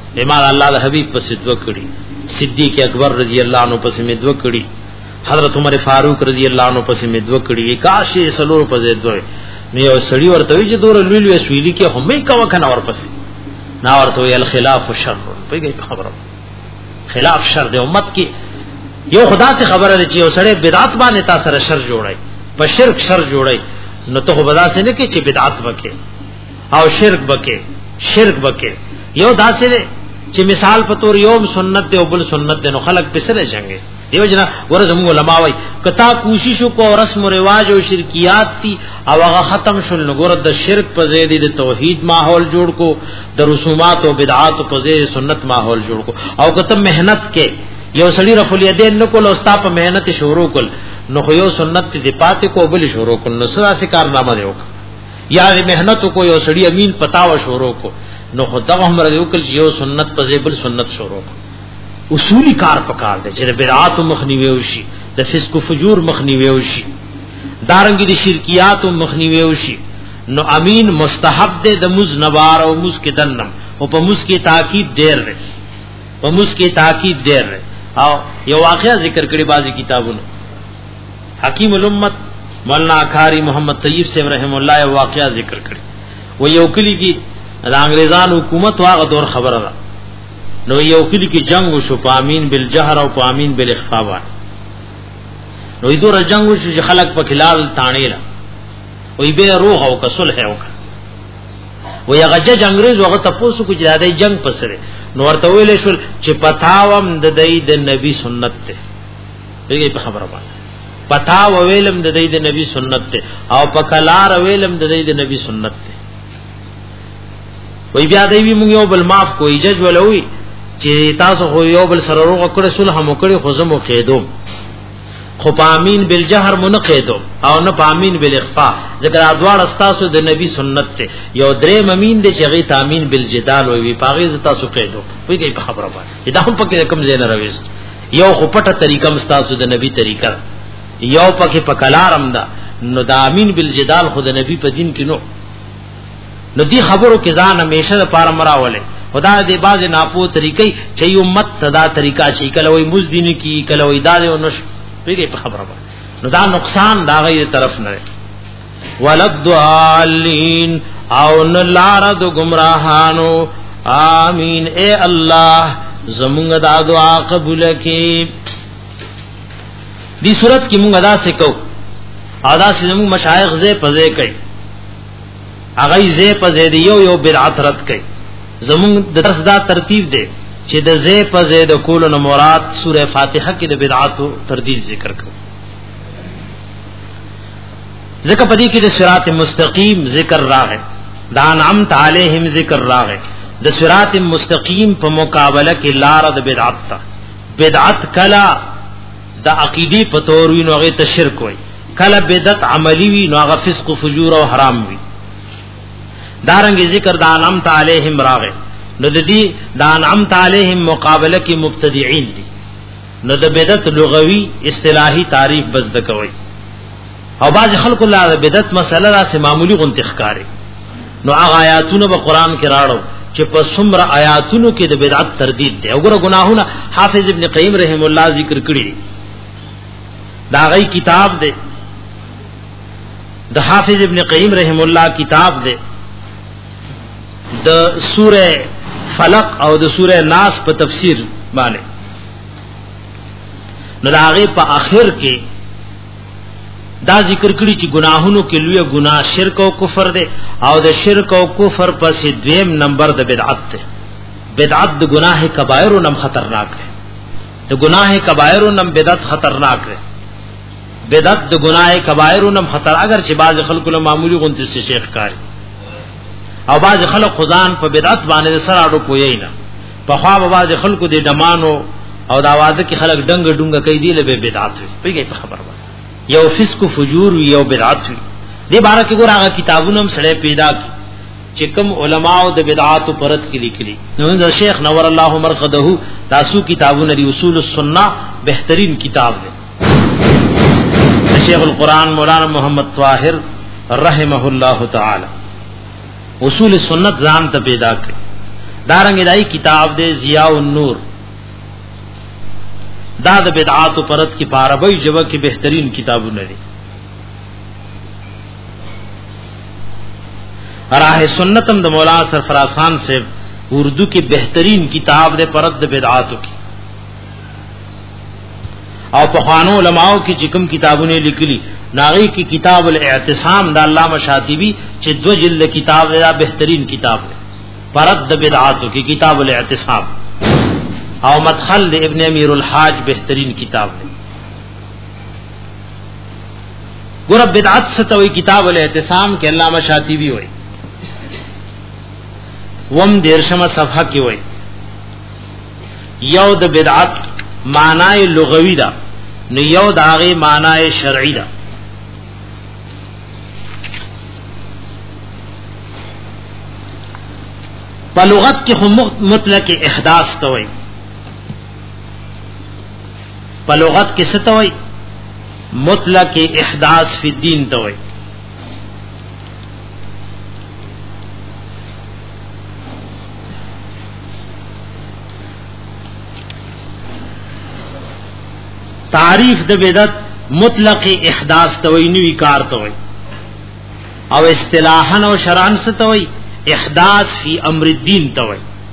ایمان الله د حبیب پس دو کړي، صدیق اکبر رضی الله عنه پس می دو کړي، حضرت عمر فاروق رضی الله عنه پس می دو کړي، کاش یې سلور پس دو نو یو سړی ورته وی چې دور لوی لوی سویلی کې همې کا وکنه ور پس نا ورته وی الخلاف شر، پیږي خبره خلاف شر د امت کې یو خدا سے خبره ده چې یو سړی بدعت باندې تاسو سره شر جوړای، په شرک شر جوړای، نو ته خدا سے نه کې چې بدعت وکې او شرک وکې شرک وکې، یو داسې چې مثال په تور یوم سنت دی او بل سنت دی، نو خلق په سره څنګه دیو جنا ورزم علماء وای کتا کوشش کو رسم و رواج او شرکیات تی او هغه ختم شول نګور د شرک په زید د توحید ماحول جوړ کو، د رسومات او بدعات په زید سنت ماحول جوړ کو، او کته مهنت کې یو سړی رفع الیدین نکول او ستا په مهنت شروع کول، نو خو یو سنت دی پاتې کو بل شروع کول، نو سره سي کارنامه دیو یا مهنت کو یو سړی امین پتاو شروع کو، نو خدای هم رضی وکړي چې یو سنت په زیبل سنت شروع اصولی کار پکار دی چې بدعات مخنیوي وشي، د فسق او فجور مخنیوي وشي، دارنګي د شرکیات مخنیوي وشي، نو امین مستحب دی د مزنبار او مز کې دنم او په مز کې تاکید ډیر دی، په مز کې تاکید ډیر دی، او یو واقعا ذکر کړي بعضی کتابونو، حکیم الامت مولانا اخاری محمد طیب سے رحم الله یو واقعا ذکر کړي، و یو کلی کې د انګریزانو حکومت واغه دور خبره ده، نو یو کلی کې جنگ وشو پامین بالجهر او پامین بالاخفاء باندې، نو ایدور جنگ وشو چې خلق په خلال تانې را وې به روح او کسل ہے وک و یا غجج انګریز وغه تاسو کو جاده جنگ پسره، نو ورته ویل شو چې پتاوم د دې د نبی سنت ته، دغه په خبره باندې پتا ویلم د دې د نبی سنت ته، او په کلار ویلم د دې د نبی سنت ته، وی بیا دی موږ یو بل معاف کوی جج ولوي چې تاسو خو یو بل سره روغه کړی صلح مو کړی خو زمو قیدوم، خو پامین بالجهر منقیدوم او نه پامین بالاخفاء، ذکر ادوار استاسو د نبی سنت ته، یو درې ممین دي چې غي تامین بالجدال وی پاغي تاسو قیدوم، وی په خبره باندې دا هم پکې کم زین راويست، یو خو پټه طریقه مستاسو د نبی طریقه، یو پکې په کلارم دا، نو د امین بالجدال خو د نبی په دین کې نو نو دی خبرو کې ځان همیشه لپاره مراوله، خدا دې باز ناپو طریقې چې امت صدا طریقہ چې کله وي مزدین کی کله وي دال او نش پیږي په خبره باندې، نو دا نقصان دا غیر طرف نه ولضالین او نلارد گمراهانو، آمین اے الله زمونږ دا دعا قبول کړي. دی صورت کې مونږ ادا سکو ادا زمونږ مشایخ زې پځې کوي، اغه زې پځې دی یو یو بدعت رد کوي، زمون د درس دا ترتیب دی چې د زې په زې د کول نو مراد سوره فاتحه کې د بدعاتو تردید ذکر کړو، ذکر پدې کې د صراط مستقیم ذکر راغی، دا انعمت علیہم ذکر راغی، د صراط مستقیم په مقابله کې لار د بدعت تا، بدعت کلا د عقیدی په تور وی نو هغه ته شرک وای، کلا بدعت عملی وی نو هغه فسق او فجور او حرام وی، دارنګ ذکر د انعمت علیہم راغه، نو د دې د انعمت علیہم مقابله کې مبتدعين دي، نو د بدعت لغوي اصطلاحي تعریف بس د کوي، او باز خلق الله د بدعت مسله را سه معمولی غونتی ښکاری، نو هغه آیاتونه په قران کې راړو چې په څومره آیاتونو کې د بدعت تردید دي، وګوره گناهونه حافظ ابن قیم رحم الله ذکر کړی، دا غي کتاب دی د حافظ ابن قیم رحم الله کتاب دی د سوره فلق او د سوره ناس په تفسیر باندې، نو هغه په اخر کې دا ذکر کړی چې گناهونو کې لوی ګناه شرک او کفر دی، او د شرک او کفر پسې دویم نمبر د بدعت دی، بدعت د گناه کبائر نم خطرناک دی، د گناه کبائر نم بدعت خطرناک دی، بدعت د گناه کبائر نم خطر، اگر چې بعض خلکو له معمولی غونته سے شیخ کاری، او باز خلق خزان په بدعت باندې سره اډو کوی نه، په خوا باز خلکو د دمانو او دا واده کې خلک ډنګ ډنګ کوي دی له بدعت وي، پیږي په خبر باندې یو فسق فجور یو بدعت وي، دې باره کې ګور هغه کتابونه هم سره پیدا کی چې کوم علماء د بدعات پرد کې لیکلي، نو د شیخ نور الله مرقده تاسو کتابونه دی اصول السنه بهترین کتاب دی، شیخ القرآن مولانا محمد طاهر رحمه الله تعالی اصول سنت ځان ته پیدا کړ، دارنګ دای کتاب دے ضیاء النور دا د بدعات پرد کی پاربای جوه کې بهترین کتابونه دي. راہ سنتم د مولانا سرفراز خان سے اردو کی بہترین کتاب دے پرد د بدعات کی او پخوانو علماء کی چکم کتابونه لیکلی ناغی کی کتاب الاعتصام دا علامہ شاطبی چې دو جلد کتاب دا بہترین کتاب ہے پرد د بدعات کی کتاب الاعتصام او مدخل د ابن امیر الحاج بہترین کتاب ہے. ګور بدعت ستوي کتاب الاعتصام کې علامہ شاطبی وای وم دیرشمه صفحه کې وای یو د بدعت معنی لغوی دا نو یو د هغه معنی شرعی دا. په لغت کې هم مطلق احداث توي په لغت کې څه توي مطلق احداث فی الدین توي. تعریف د بدعت مطلق احداث توي نوی کار توي او اصطلاحا او شرعاً څه توي احداث فی امر الدین توي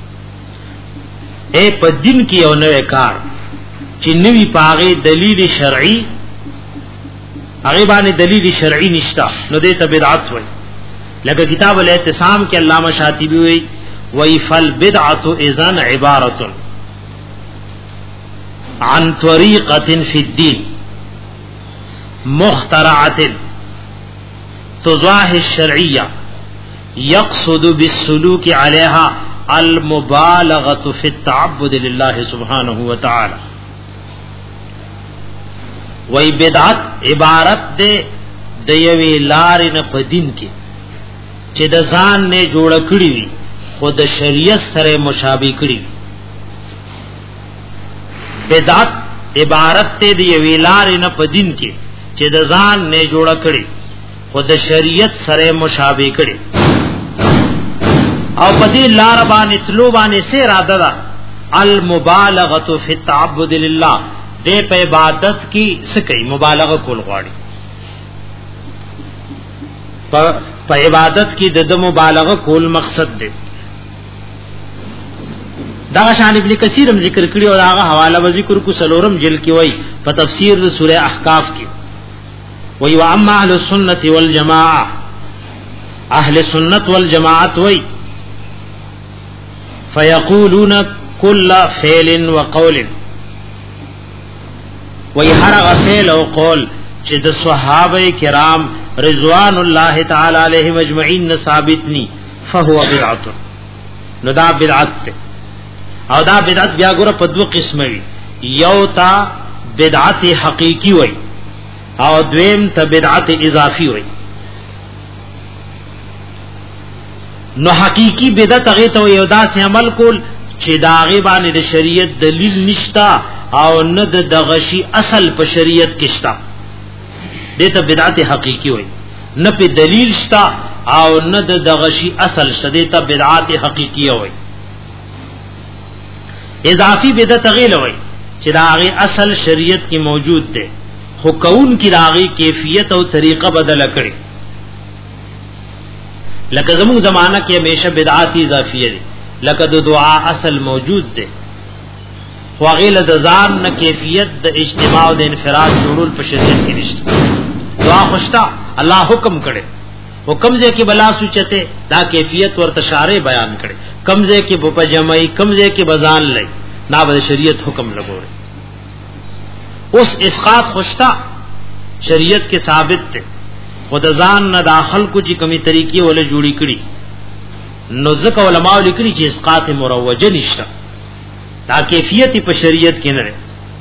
اے په دین کې یو نوې کار چې نوی پاغه دلیل شرعی هغه باندې دلیل شرعی نشتا نو دې ته بدعت وای. لکه کتاب الاعتصام کې علامہ شاطبی وای وای فل بدعت اذن عبارت عن طریقه فی الدین مخترعه تضاهی الشرعیه یقصد بالسلوک علیها المبالغه فی التعبد لله سبحانه وتعالى. وی بدعت عبارت دے د یوی لارې نه په دین کې چې د ځان نه جوړ کړی وي خو د شریعت سره مشابه کړی وي. بدعت عبارت دے د یوی لارې نه په دین کې چې د ځان نه جوړ کړی خو د شریعت سره مشابه کړی او په دې لار باندې تلو باندې سه اراده ده المبالغه فی التعبد لله دے په عبادت کی سکی مبالغه کول غواړي په عبادت کی د مبالغه کول مقصد دی. دا شان ابن کثیر هم ذکر کړی او هغه حواله و ذکر کو سلورم جل کی وای په تفسیر د سوره احقاف کې وای و اما اهل السنه والجماعه اهل سنت والجماعت وای فیقولون كل فعل وقول وی هر غفل او قول چې د صحابه کرام رضوان الله تعالی علیهم اجمعین نه ثابت ني فهو بدعت نو دا بدعت ته او دا بدعت بیا ګره په دوه قسمه وي یو تا بدعت حقيقي وي او دویم ته بدعت اضافي وي. نو حقيقي بدعت هغه ته یو داسې عمل کول چې دا غي باندې د شریعت دلیل نشتا او نه د دغشی اصل په شریعت کې شتا دته بدعت حقيقي وي نه په دلیل شتا او نه د دغشی اصل شته دته بدعت حقيقي وي. اضافي بدعت غیل وي چې دا غي اصل شریعت کې موجود دی خو کون کی راغي کیفیت او طریقه بدل کړي. لکه زموږ زمانہ کې همیشه بدعات اضافیه دي لکه د دعا اصل موجود دی خو غیله د ځان نه کیفیت د اجتماع او د انفراد جوړول په شریعت کې نشته. دعا خوشتا الله حکم کړي حکم دې کې بلا سوچته دا کیفیت ورته شارع بیان کړي کمزه کې په جمعي کمزه کې بزان لای نا به شریعت حکم لګوري. اوس اسقاط خوشتا شریعت کې ثابت ده خود ځان نه داخل کو چې کمی طریقې ول جوړی کړي نو ځکه علماء لیکلي چې اسقاط مروجه نشته دا کیفیت په شریعت کې نه ده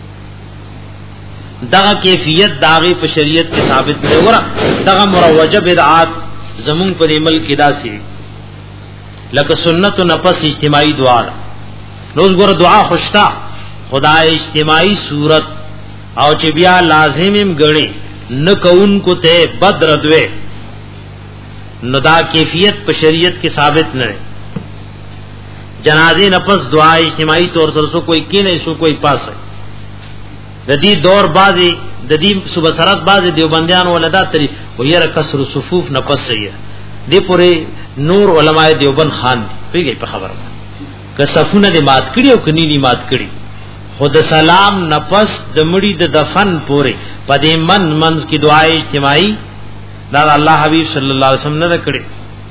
دا کیفیت داغه په شریعت کې ثابت دی ور دا مروجه بدعات زمون په عمل کې داسي لکه سنت او نفس اجتماعي دعا روز ګور دعا خوشتا خدای اجتماعي صورت او چې بیا لازمم غړي نه کون کو ته بدر دوی نو دا کیفیت په شریعت کې ثابت نه ده. جنازې نه پس دعا اجتماعي طور سره سو کوئی کینې سو کوئی پاسه د دې دور بعضی د دې صبح سرات بعضی دیوبندیان ولدا تری ويره کسر صفوف نه پس یې دې پوره نور علماء دیوبند خان پیږي په خبره که صفونه دې مات کړي او کني دې مات کړي خود سلام نفس د مړي د دفن پوره پدې من منز کی دعا اجتماعي دا الله حبیب صلی الله علیه وسلم نه کړي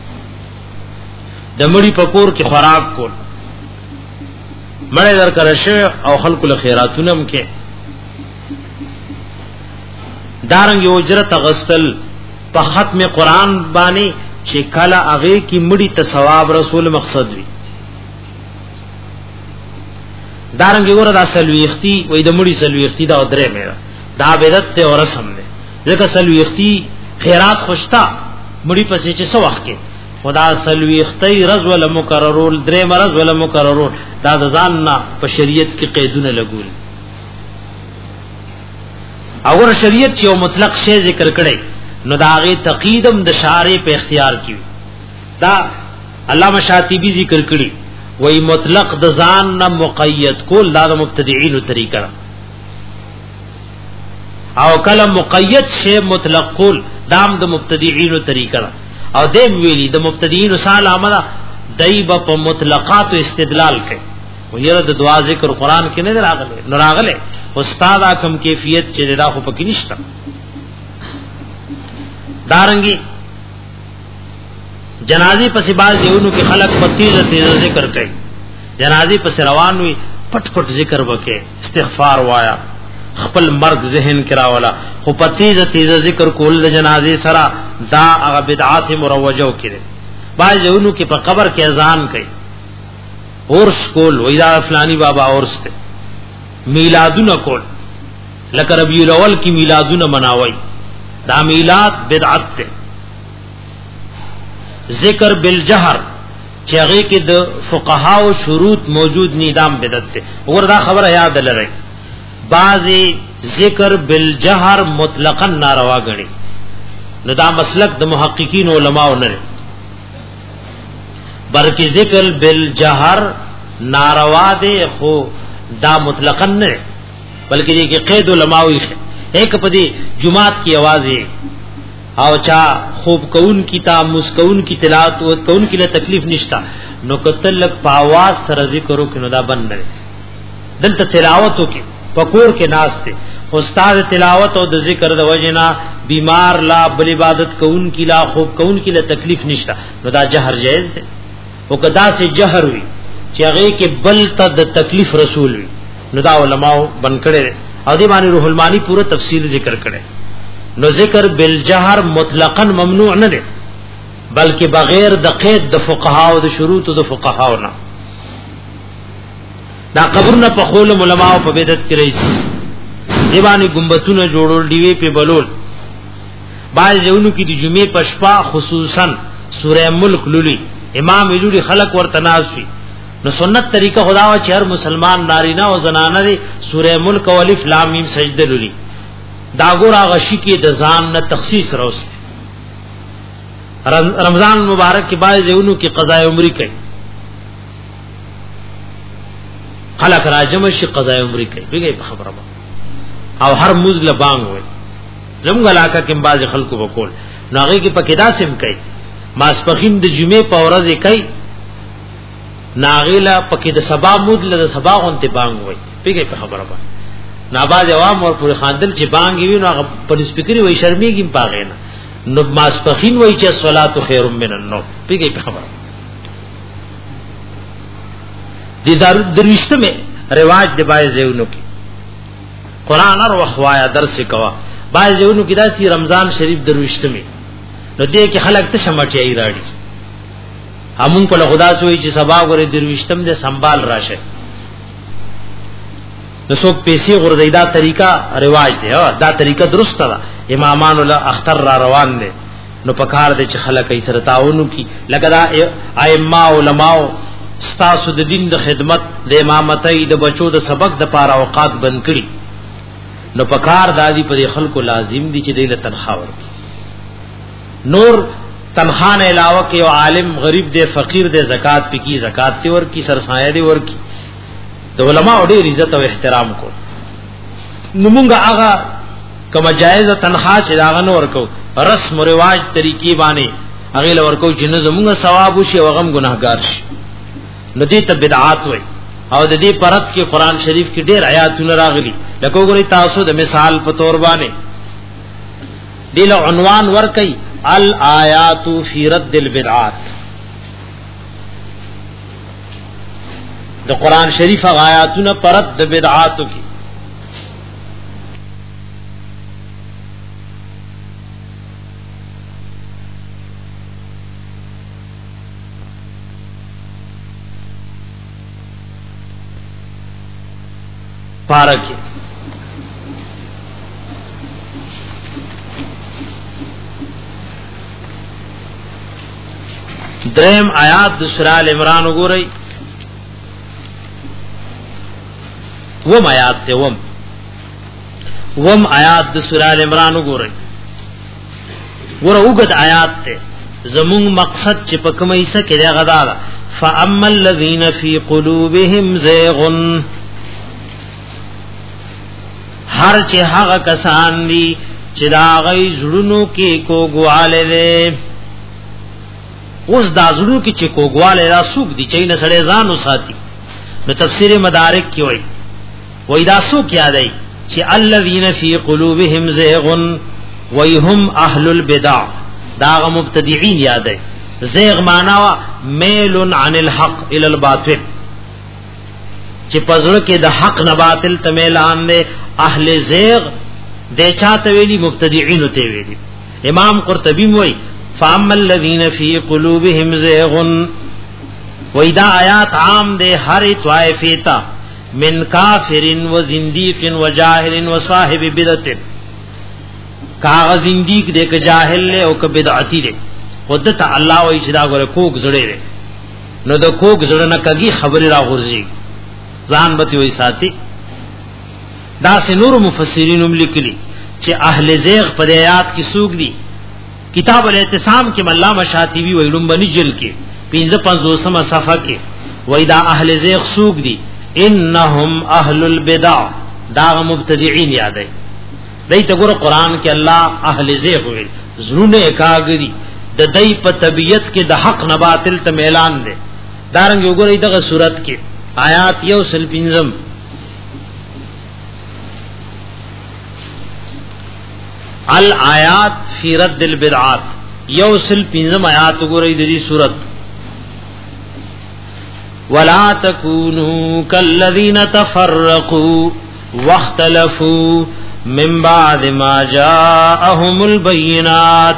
د مړي پکور کې خوراک کول مړی در کرشه او خلق له خیراتونه هم کې دارنګ یو اجرت غسل په ختم قران باندې چې کله هغه کی مړی ته ثواب رسول مقصد وي دارنګ یو ردا سلويختی وې د مړی سلويختی دا درې مې دا بدعت ته اور رسم نه ځکه سلويختی خیرات خوشتا مړی پسې چې څو وخت کې خدا سلويختی رز ولا مکررول درې مرز ولا مکررول دا د ځان نه په شریعت کې قیدونه لګول اور شریعت چې یو مطلق شی ذکر کړي نو داغه تقیدم د شارع په اختیار کیو دا علامه شاطبی ذکر کړي وای مطلق د ځان نه مقید کول دا د مبتدعين طریقه او کله مقید شی مطلق کول دام د مبتدعين طریقه او دیم ویلی د مبتدعين سال عمله دایب په مطلقات استدلال کوي ویره د دعا ذکر قران کې نه راغله نو راغله استاد اکم کیفیت چې دا خو پکې نشته دارنګي جنازي پس باز یونو کې خلق پتیزه تیزه ذکر کوي جنازي پس روان وي پټ پټ ذکر وکي استغفار وایا خپل مرګ ذهن کرا والا خو پتیزه تیزه ذکر کول د جنازي سره دا هغه بدعات مروجو کړي باز یونو کې په قبر کې اذان کوي اورس کول وېدا فلانی بابا اورس ته میلادونه کول لکه ربیع الاول کی میلادونه مناوي دا میلاد بدعت ته ذکر بالجهر چې هغه کې د فقها او شروط موجود نظام بدعت ته وردا خبره یاد لرئ بعضی ذکر بالجهر مطلقاً ناروا غني نو دا مسلک د محققین علماء نه بلکې ذکر بالجهر ناروا دی خو دا مطلقاً نه بلکې دې کې قید علماء وي ایک پدی جمعات کی आवाज او چا خوب کون کی تا مسکون کی تلاوت او کون کی له تکلیف نشتا نو کتلک په आवाज سره ذکر وکړو دا بند نه دلته تلاوت وکي پکور کې ناس ته استاد تلاوت او د ذکر د وجنا بیمار لا بل عبادت کون کی لا خوب کون کی له تکلیف نشتا نو دا جهر جائز ده او کدا سے جهر وی چې هغه کې بل ته د تکلیف رسول وی نو دا علماء بن کړي او دی باندې روح المانی پورا تفصیل ذکر کړي نو ذکر بالجهر مطلقاً ممنوع نه دی بلکې بغیر د قید د فقها او د شروط د فقها نه دا قبرونه په خول علماء په بدعت کې رئیس دی باندې گنبتونه جوړول دیوی په بلول باز یونو کې د جمعې پشپا خصوصا سوره ملک لولي امام ویلوري خلق ورته ناسوي نو سنت طریقہ خدا وا چې هر مسلمان نارینه او زنانه دي سوره ملک او الف لام میم سجده لولي دا ګور هغه شي کې د ځان نه تخصیص راوست رمضان مبارک کې باز یونو کې قضا عمری کوي خلق راجم شي قضا عمری کوي بګي په خبره او هر مزله بانګ وي زموږ علاقه کې باز خلکو وکول نو هغه کې پکې داسم کوي ماسپخین د جمعې په ورځ کوي ناغیلا پکې د سبا مود له سبا غونته بانګ وای پیګه په خبره باندې ناباز عوام ور پر خاندل چې بانګ وی نو په سپیکر وای شرمېږي پاغې نه نو ماسپخین وای چې صلات خیر من النوم پیګه په خبره دي در درويشته مې رواج دی بای زېونو کې قران اور وخوایا درس کوا بای زېونو کې داسي رمضان شریف درويشته مې نو دې کې خلک ته شمټي ای راړي همون په خدا سوې چې سبا غره درويشتم دې سنبال راشه نو څوک پیسې غردیدا طریقہ رواج دی دا طریقہ درست ده امامان ول اختر را روان دي نو پکار دي چې خلک یې سره تعاون کی لکه دا ائمه علماء ستاسو د دین د خدمت د امامتۍ د بچو د سبق د پاره اوقات بند کړي نو پکار دادی پر خلکو لازم دي چې دې له تنخوا ورکړي نور تنخان علاوه کې یو عالم غریب دی فقیر دی زکات پکې زکات دی ور کی سرسایه دی ور کی د علماء ډېر عزت او احترام کو نو مونږه هغه کما جایزه تنخوا چې داغه نور کو رسم او رواج طریقې باندې هغه لور کو چې نه زموږه ثواب وشي او غم ګناهګار شي نو دې ته بدعات وای او د دې پرد کې قران شریف کې ډېر آیاتونه راغلي لکه وګورئ تاسو د مثال په تور باندې دې له عنوان ور کوي الآیات فی رد البدعات د قران شریف آیاتونه پرد د بدعاتو کې پارکه دریم آیات د سورہ ال عمران وګورئ وم آیات ته وم وم آیات د سورہ ال عمران وګورئ ور اوګد آیات ته زمون مقصد چې په کومه ایسه کې دا غدا فاما الذين في قلوبهم زيغ هر چې هغه کسان دي چې دا غي زړونو کې کوګواله دي اوس دا زړونو کې چې کوګواله را سوق دي چې نه سړی ځان وساتي نو تفسیر مدارک کې وایي وای دا سوق یادای چې الذين في قلوبهم زيغ وهم اهل البدع دا مبتدعين یادای زيغ معنا وا میل عن الحق الى الباطل چې پزړه کې د حق نه باطل ته میلان دي اهل زیغ د چاته ویلي مبتدعين ته ویلي امام قرطبی وای فاما الذين في قلوبهم زيغ وإذا آیات عام دے ہر طائفه تا من کافر و زندیق و جاہل و صاحب بدعت کاغ زندیق دے ک جاہل لے او ک بدعتی دے قدرت الله و اجدا غره کوک زړې دے نو د کوک زړه نه کږي خبر را غورځي ځان بتی وې ساتي دا سه نور مفسرین هم لیکلي چې اهل زیغ په آیات کې سوق دي کتاب الاعتصام کې علامہ شاطبی ویلم بنی جل کې پنځه پنځوسمه صفحه کې وای دا اهل زیغ سوق دي انهم اهل البدع دا مبتدعين یادای دای ته ګور قران کې الله اهل زیغ ویل زړونه کاګري د دای په طبیعت کې د حق نه باطل ته اعلان دي دارنګ وګورئ دغه صورت کې آیات یو سل پنځم الآیات فی رد البدعات یو سل پنځم آیات وګورئ د دې صورت ولا تکونوا کالذین تفرقوا واختلفوا من بعد ما جاءهم البینات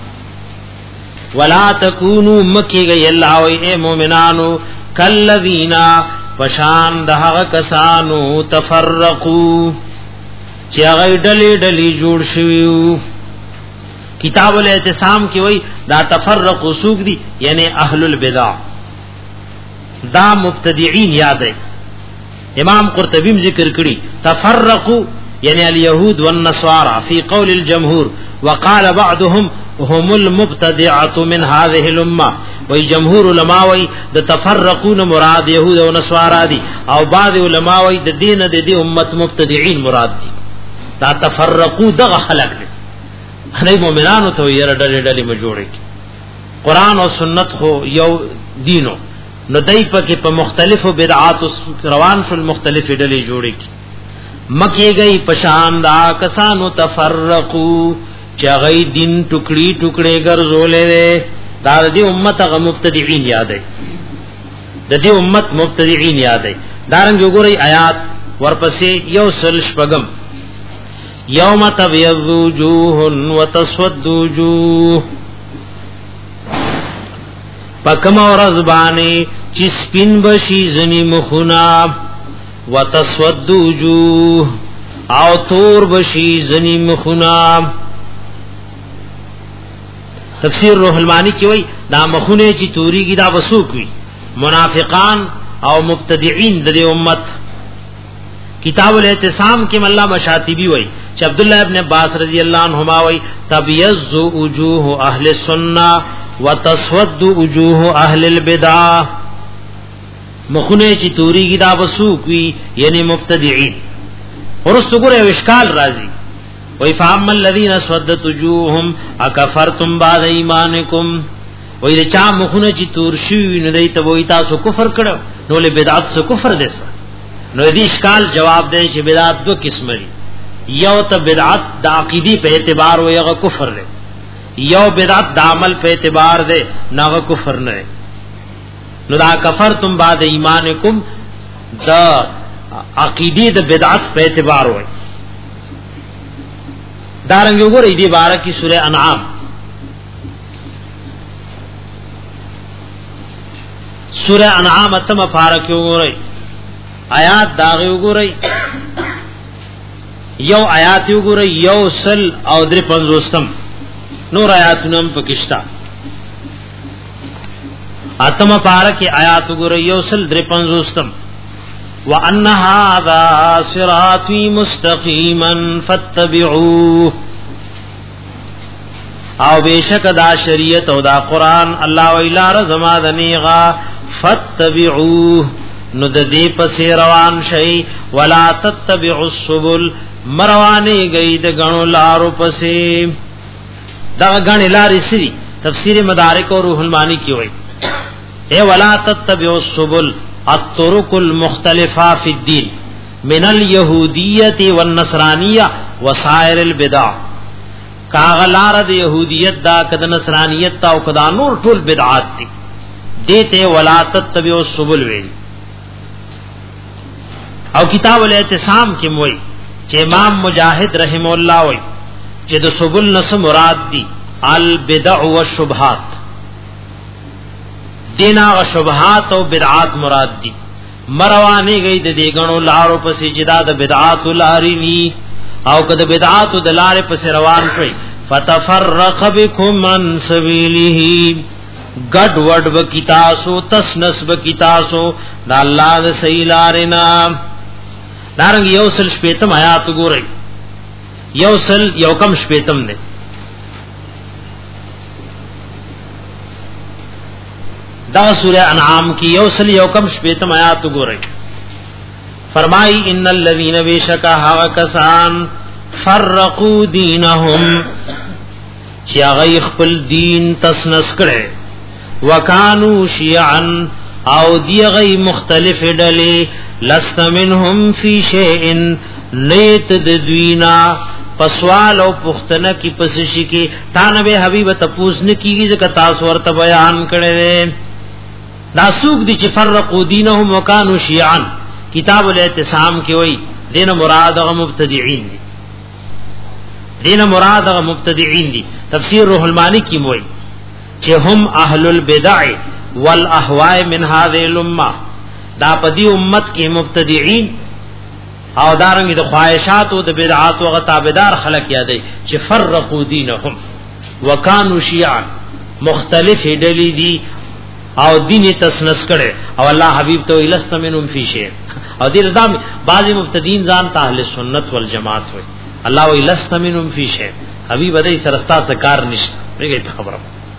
ولا تکونوا مکی گئی اللہ اے مومنانو کالذین پشان دهغه کسانو تفرقوا چې هغه ډلې ډلې جوړ شویو کتاب الاعتصام کې وای دا تفرقوا سوق دي یعنی اهل البدع دا مبتدعين یاد ہے امام قرطبی ذکر کړي تفرقوا یعنی اليهود والنصارى في قول الجمهور وقال بعضهم هم المبتدعه من هذه الامه وای جمهور علماء وای د تفرقون مراد يهود او نصارى دي او بعض علماء وای د دین د دې امت مبتدعين مراد دي دا تفرقوا دغه خلق دي هغه مؤمنانو ته یې ډلې ډلې مجوړي قران او سنت خو یو دینو نو دای پکې په مختلفو بدعات روان شول مختلفې ډلې جوړې مکه گئی پشان دا کسانو تفرقو چغی دین ټوکړي ټوکړي ګرځولې دا د امت غ مبتدعين یادې د دې امت مبتدعين یادې دارنګ وګورئ آیات ورپسې یو سل شپږم یوم تبیض وجوه وتسود وجوه پکم ورځ باندې چې سپین بشي زنی مخنا وتسود وجوه او تور بشي زنی مخنا تفسیر روح المانی کی وای دا مخونه چې توري کی دا وسوک وی منافقان او مبتدعين د امت کتاب الاعتصام کې علامہ شاطبی وای چې عبد الله ابن عباس رضی الله عنهما وی تبيز وجوه اهل السنه وتسود وجوه اهل البدع مخونه چې توري کی دا وسوق وی یعنی مبتدعين ورستو ګره اشکال راځي وی فهم الذين اسودت وجوههم اكفرتم بعد ایمانکم وی دا چا مخونه چې تور شي نه دی ته وی تاسو کفر کړو نو له بدعت څخه کفر دي نو دې اشکال جواب دی چې بدعت دو قسم دي یو ته بدعت د عقیدی په اعتبار وی هغه کفر دی یو بدعت د عمل په اعتبار دی نه هغه کفر نه نو دا کفرتم بعد ایمانکم دا عقیدی د بدعت په اعتبار وی دارنګ وګورئ دې بارے کې سورہ انعام سورہ انعام اتم فارق وګورئ آیات داغه وګورئ یو آیات وګورئ یو سل او درې پنځوستم نور آیاتونه پکښتا اتم فارق آیات وګورئ یو سل درې پنځوستم وان هذا صراطي مستقيما فاتبعوه او بیشک دا شریعت او دا قران الله ویلا رزما دنیغا فاتبعوه نو د دې پسې روان شي ولا تتبعوا السبل مروانه گئی د غنو لارو پسې دا غن لارې سری تفسیر مدارک او روح المانی کی وای اے ولا تتبعوا السبل الطرق المختلفه في الدين من اليهوديه والنصرانيه وسائر البدع کاغلار د يهوديت دا کد نصرانيت او کدا نور ټول بدعات دي دیتے ولا تتبعوا السبل وی او کتاب الاعتصام کې موي چې امام مجاهد رحم الله وی چې د سبل نس مراد دي البدع والشبهات دینا او شبهات او بدعات مراد دي مروانه گئی د دې غنو لارو پسې جدا د بدعات لاري ني او کده بدعات د لارې پسې روان شي فتفرق بكم عن سبيله گډ وډ بکتاسو تسنس بکتاسو د الله د صحیح لارنا دارنګ یو سل شپیتم آیات ګورئ یو سل یو کم شپیتم نه دا سورہ انعام کی یو سل یو کم شپیتم آیات ګورئ فرمائی ان الذين بشکا ها کسان فرقوا دینهم چې هغه خپل دین تسنس کړي وکانو شیعا او دی غی مختلف ډلې لست منهم فی شیء لیت ددوینا پسوال او پختنه کی پسشی کی تانبه حبیب تپوس نه کیږي ځکه تاسو ورته بیان کړي دا سوق دي چې فرقوا دینهم وکانو شیعا کتاب الاعتصام کی وای دین مراد غ مبتدعين دي دین مراد غ مبتدعين دي تفسیر روح المانی کی وای چې هم اهل البدع والاهواء من هذه الامه دا پدی امت کې مبتدعين او دارنګ د خواہشات او د بدعات او غتابدار خلق یادای چې فرقوا دینهم وکانو شیعا مختلف ډلې دي او دین تسنس کړي او الله حبیب ته الست منهم فی شیء او دې رضام بعضی مبتدین ځان ته اهل سنت والجماعت وي الله و الست منهم فی شیء حبیب دې سرستا سکار نشته دغه خبره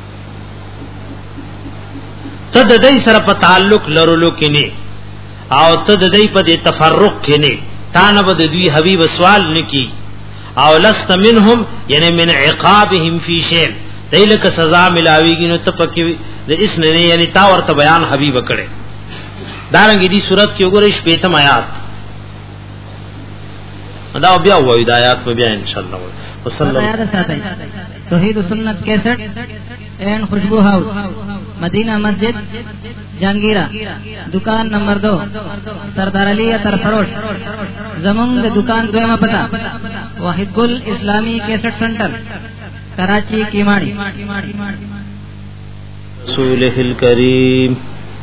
ته د دې سره په تعلق لرلو کې نه او ته د دې په تفرق کې نه تانه بد دوی حبیب سوال نکی او لست منهم یعنی من عقابهم فی شیء دایلک سزا ملاویږي نو ته پکې د اس نه یعنی تا ورته بیان حبیب کړي دارنګ دې صورت کې وګورئ شپږم آیات دا بیا وایي د آیات په بیا ان شاء الله وصلی توحید و سنت کیسٹ اینڈ خوشبو ہاؤس مدینہ مسجد جہانگیرہ دکان نمبر دو سردار علی اتر فروش زمونگ دکان دویمہ پتہ واحد گل اسلامی کیسٹ سنٹر کراچی کیماڑی رسوله الكريم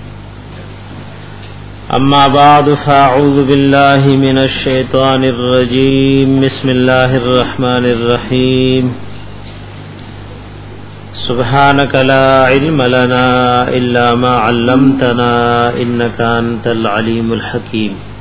اما بعد فاعوذ بالله من الشيطان الرجيم بسم الله الرحمن الرحيم سبحانك لا علم لنا الا ما علمتنا انك انت العليم الحكيم